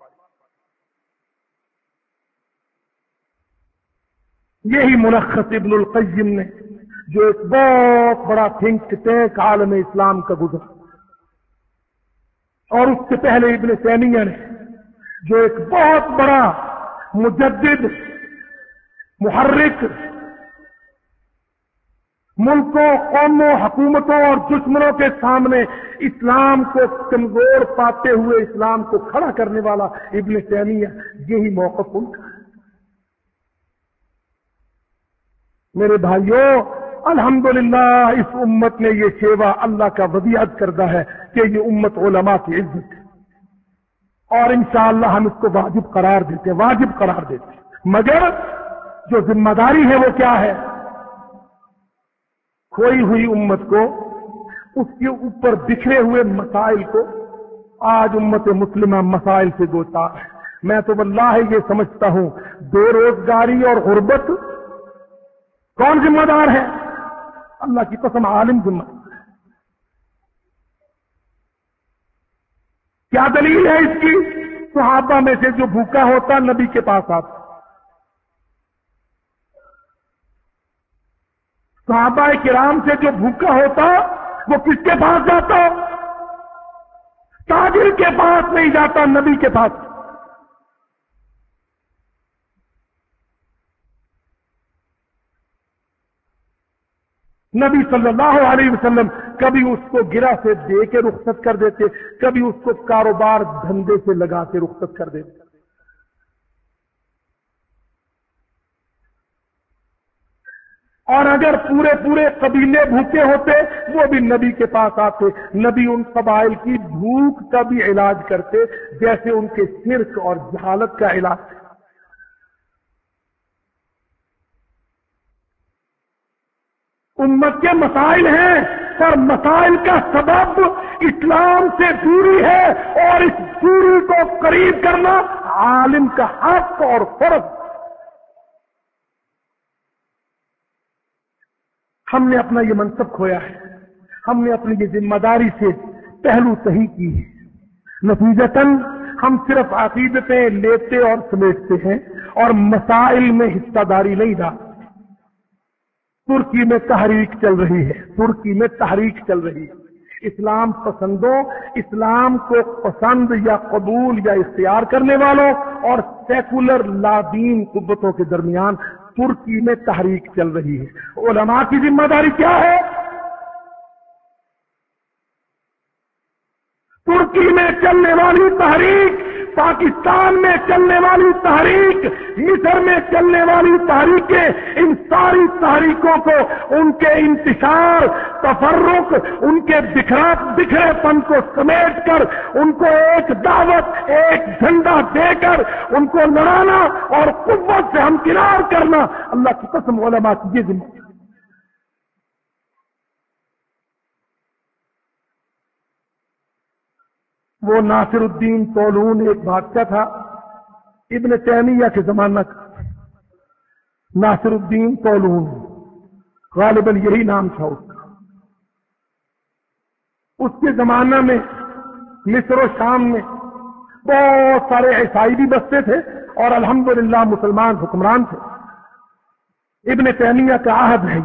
یہی ملخص ابن القیم نے، جو ایک بہت بڑا تھنک ٹینک عالم اسلام کا گزرا، اور اس سے پہلے ابن تیمیہ نے، جو ایک بہت بڑا مجدد، محرک، ملکوں، قوموں، حکومتوں اور دشمنوں کے سامنے اسلام کو کمزور پاتے ہوئے اسلام کو کھڑا کرنے والا ابن تیمیہ، یہی موقف ان کا ہے۔ میرے بھائیوں، الحمدللہ اس امت نے یہ سیوا اللہ کا ودیعت کردہ ہے کہ یہ امت علماء کی عزت ہے، اور انشاءاللہ ہم اس کو واجب قرار دیتے ہیں، واجب قرار دیتے ہیں۔ مگر جو ذمہ داری ہے وہ کیا ہے؟ کھوئی ہوئی امت کو، اس کے اوپر بکھرے ہوئے مسائل کو، آج امت مسلمہ مسائل سے دو چار ہے۔ میں تو واللہ یہ سمجھتا ہوں بے روزگاری اور غربت کون ذمہ دار ہے؟ اللہ کی قسم عالم ذمہ دار ہے۔ کیا دلیل ہے اس کی؟ صحابہ میں سے جو بھوکا ہوتا نبی کے پاس آتا. صحابہ کرام سے جو بھوکا ہوتا وہ کس کے پاس جاتا؟ تاجر کے پاس نہیں جاتا، نبی کے پاس. نبی صلی اللہ علیہ وسلم کبھی اس کو گرہ سے دے کے رخصت کر دیتے، کبھی اس کو کاروبار دھندے سے لگا کے رخصت کر دیتے. اور اگر پورے پورے قبیلے بھوکے ہوتے وہ بھی نبی کے پاس آتے. نبی ان قبائل کی بھوک کا بھی علاج کرتے جیسے ان کے شرک اور جہالت کا علاج. امت کے مسائل ہیں پر مسائل کا سبب اسلام سے دوری ہے، اور اس دوری کو قریب کرنا عالم کا حق اور فرض. ہم نے اپنا یہ منصب کھویا ہے، ہم نے اپنی یہ ذمہ داری سے پہلو صحیح کی ہے. نتیجتاً ہم صرف عقیدتیں لیتے اور سمیٹتے ہیں اور مسائل میں حصہ داری نہیں ڈالتے. ترکی میں تحریک چل رہی ہے، ترکی میں تحریک چل رہی ہے. اسلام پسندوں، اسلام کو پسند یا قبول یا اختیار کرنے والوں اور سیکولر لادین قوتوں کے درمیان ترکی میں تحریک چل رہی ہے. علماء کی ذمہ داری کیا ہے؟ ترکی میں چلنے والی تحریک، پاکستان میں چلنے والی تحریک، مصر میں چلنے والی تحریکیں، ان ساری تحریکوں کو ان کے انتشار، تفرق، ان کے بکھرا بکھرے پن کو سمیٹ کر ان کو ایک دعوت، ایک جھنڈا دے کر ان کو لڑانا اور قوت سے ہمکنار کرنا اللہ کی قسم علماء کی یہ ذمہ. وہ ناصر الدین طولون ایک بادشاہ تھا ابن تیمیہ کے زمانہ کا. ناصر الدین طولون غالباً یہی نام تھا اس کا. اس کے زمانہ میں مصر و شام میں بہت سارے عیسائی بھی بستے تھے اور الحمدللہ مسلمان حکمران تھے. ابن تیمیہ کا عہد ہے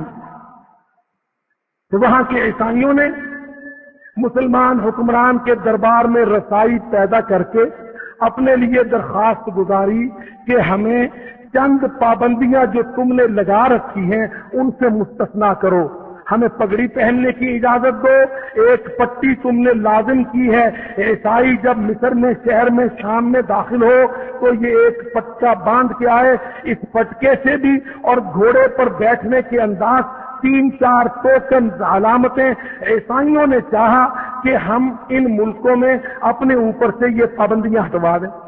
کہ وہاں کے عیسائیوں نے مسلمان حکمران کے دربار میں رسائی پیدا کر کے اپنے لیے درخواست گزاری کہ ہمیں چند پابندیاں جو تم نے لگا رکھی ہیں ان سے مستثنا کرو. ہمیں پگڑی پہننے کی اجازت دو، ایک پٹی تم نے لازم کی ہے. عیسائی جب مصر میں شہر میں شام میں داخل ہو تو یہ ایک پٹکا باندھ کے آئے. اس پٹکے سے بھی اور گھوڑے پر بیٹھنے کے انداز، تین چار ٹوکن علامتیں عیسائیوں نے چاہا کہ ہم ان ملکوں میں اپنے اوپر سے یہ پابندیاں ہٹوا دیں.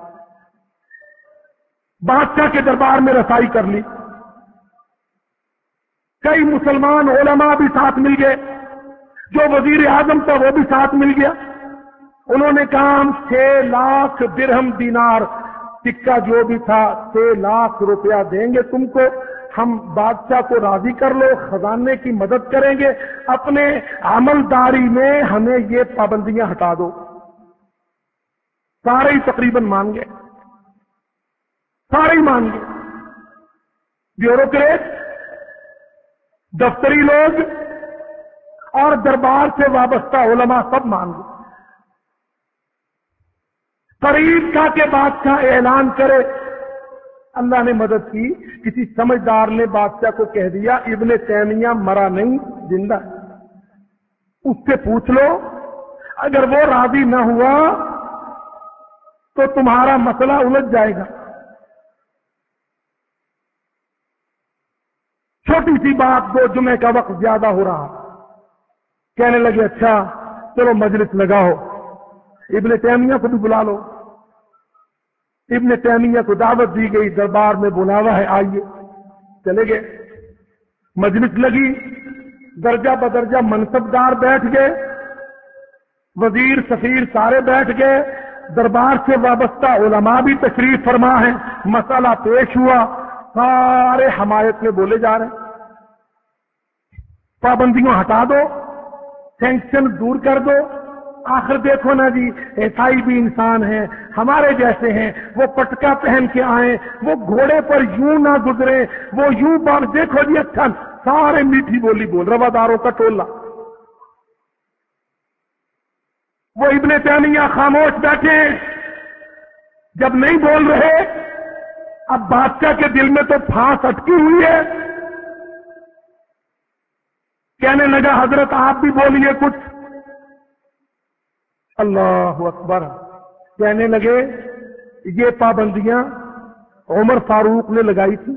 بادشاہ کے دربار میں رسائی کر لی. کئی مسلمان علماء بھی ساتھ مل گئے، جو وزیر اعظم تھا وہ بھی ساتھ مل گیا. انہوں نے کہا ہم چھ لاکھ درہم دینار، سکہ جو بھی تھا چھ لاکھ روپیہ دیں گے تم کو. ہم بادشاہ کو راضی کر لو، خزانے کی مدد کریں گے، اپنے عملداری میں ہمیں یہ پابندیاں ہٹا دو. سارے ہی تقریباً مان گئے، سارے ہی مان گئے. بیوروکریٹ، دفتری لوگ اور دربار سے وابستہ علماء سب مان گئے. قریب تھا کہ بادشاہ اعلان کرے. اللہ نے مدد کی، کسی سمجھدار نے بادشاہ کو کہہ دیا ابن تیمیہ مرا نہیں، زندہ ہے. اس سے پوچھ لو، اگر وہ راضی نہ ہوا تو تمہارا مسئلہ الجھ جائے گا. چھوٹی سی بات، دو جمعے کا وقت زیادہ ہو رہا. کہنے لگے اچھا چلو مجلس لگاؤ، ابن تیمیہ کو بھی بلا لو. ابن تیمیہ کو دعوت دی گئی، دربار میں بلاوا ہے آئیے. چلے گئے، مجلس لگی، درجہ بدرجہ منصبدار بیٹھ گئے، وزیر سفیر سارے بیٹھ گئے، دربار سے وابستہ علماء بھی تشریف فرما ہیں. مسئلہ پیش ہوا، سارے حمایت میں بولے جا رہے ہیں. پابندیوں ہٹا دو، سینکشن دور کر دو، آخر دیکھو نا جی عیسائی بھی انسان ہیں ہمارے جیسے ہیں، وہ پٹکا پہن کے آئیں، وہ گھوڑے پر یوں نہ گزرے، وہ یوں بار دیکھو جی اچھا سارے میٹھی بولی بول رواداروں کا ٹولہ. وہ ابن تیمیہ خاموش بیٹھے ہیں، جب نہیں بول رہے اب بادشاہ کے دل میں تو پھانس اٹکی ہوئی ہے، کہنے لگا حضرت آپ بھی بولیے کچھ. اللہ اکبر. کہنے لگے یہ پابندیاں عمر فاروق نے لگائی تھی،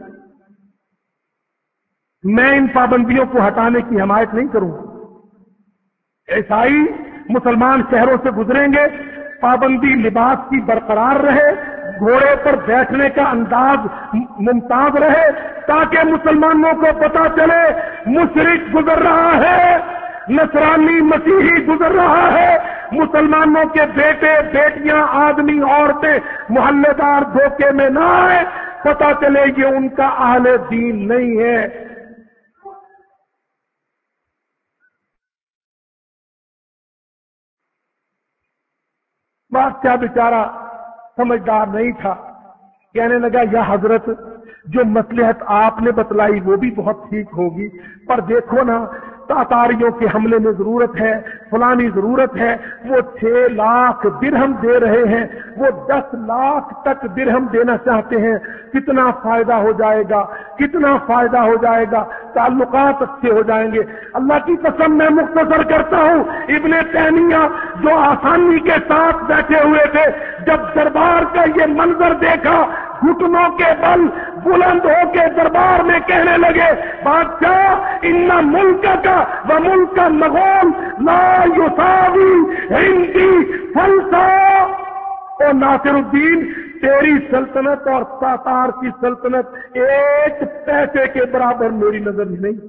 میں ان پابندیوں کو ہٹانے کی حمایت نہیں کروں. عیسائی مسلمان شہروں سے گزریں گے، پابندی لباس کی برقرار رہے، گھوڑے پر بیٹھنے کا انداز ممتاز رہے، تاکہ مسلمانوں کو پتا چلے مشرک گزر رہا ہے، نصرانی مسیحی گزر رہا ہے، مسلمانوں کے بیٹے بیٹیاں آدمی عورتیں محلے دار دھوکے میں نہ آئے، پتا چلے یہ ان کا اہل دین نہیں ہے. بادشاہ بیچارہ سمجھدار نہیں تھا، کہنے لگا یا حضرت جو مصلحت آپ نے بتلائی وہ بھی بہت ٹھیک ہوگی، پر دیکھو نا تاتاریوں کے حملے میں ضرورت ہے، فلانی ضرورت ہے، وہ چھ لاکھ درہم دے رہے ہیں، وہ دس لاکھ تک درہم دینا چاہتے ہیں، کتنا فائدہ ہو جائے گا، کتنا فائدہ ہو جائے گا، تعلقات اچھے ہو جائیں گے. اللہ کی قسم میں مختصر کرتا ہوں، ابن تیمیہ جو آسانی کے ساتھ بیٹھے ہوئے تھے، جب دربار کا یہ منظر دیکھا گھٹنوں کے بل بلند ہو کے دربار میں کہنے لگے بادشاہ ان ملک کا و ملک کا مغول لا یساوی ہندی فلسا. اور ناصر الدین تیری سلطنت اور تاتار کی سلطنت ایک پیسے کے برابر میری نظر میں نہیں.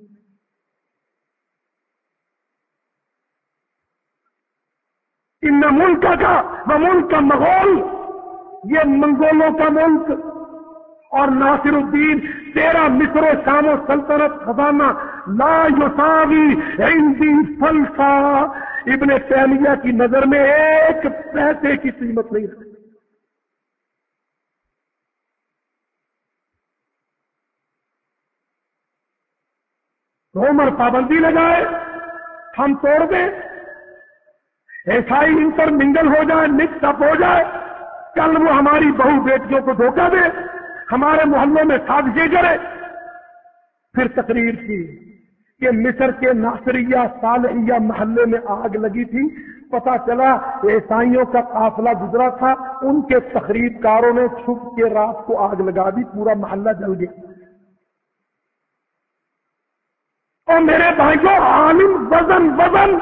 ان ملک کا و ملک کا مغول، یہ منگولوں کا ملک، اور ناصر الدین تیرا مصر و شام و سلطنت خزانہ لا یساوی عندی فلسا. ابن تیمیہ کی نظر میں ایک پیسے کی قیمت نہیں ہے. عمر پابندی لگائے ہم توڑ دیں، عیسائی انٹر منگل ہو جائے، مکس اپ ہو جائے، کل وہ ہماری بہو بیٹیوں کو دھوکہ دے، ہمارے محلوں میں سازشیں کرے. پھر تقریر کی کہ مصر کے ناصریہ صالحیہ محلے میں آگ لگی تھی، پتا چلا عیسائیوں کا قافلہ گزرا تھا، ان کے تخریب کاروں نے چھپ کے رات کو آگ لگا دی، پورا محلہ جل گیا. اور میرے بھائیوں عالم وزن وزن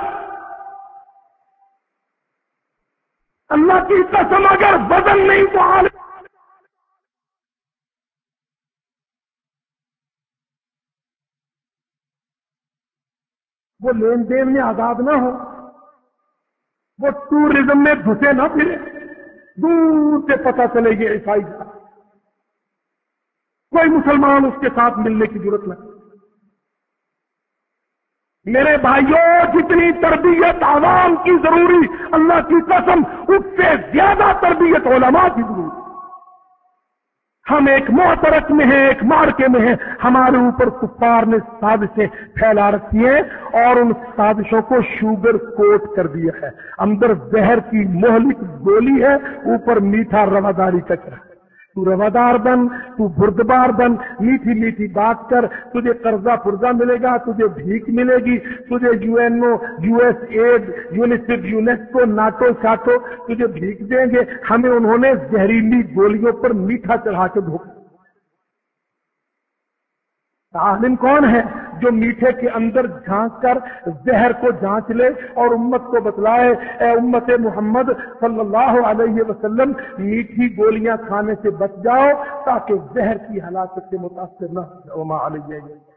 اللہ کی قسم اگر وزن نہیں تو عالم وہ لین دین میں آزاد نہ ہو، وہ ٹورزم میں گھسے نہ پھرے، دور سے پتہ چلے یہ عیسائی تھا، کوئی مسلمان اس کے ساتھ ملنے کی ضرورت نہیں. میرے بھائیوں جتنی تربیت عوام کی ضروری، اللہ کی قسم اس سے زیادہ تربیت علماء کی ضروری. ہم ایک معترک میں ہیں، ایک مارکے میں ہیں، ہمارے اوپر کفار نے سازشیں پھیلا رکھی ہیں اور ان سازشوں کو شوگر کوٹ کر دیا ہے. اندر زہر کی مہلک گولی ہے، اوپر میٹھا رواداری کا چرا. تو روادار بن، تو بردبار بن، میٹھی میٹھی بات کر، تجھے قرضہ پرزہ ملے گا، تجھے بھیک ملے گی، تجھے U N O, U S aid, UNICEF, UNESCO, NATO شاٹو تجھے بھیک دیں گے. ہمیں انہوں نے زہریلی گولیوں پر میٹھا چڑھا کے دھوکا. عالم کون ہے جو میٹھے کے اندر جھانک کر زہر کو جانچ لے اور امت کو بتلائے اے امت محمد صلی اللہ علیہ وسلم میٹھی گولیاں کھانے سے بچ جاؤ تاکہ زہر کی ہلاکت سے متاثر نہ ہو. وما علیہ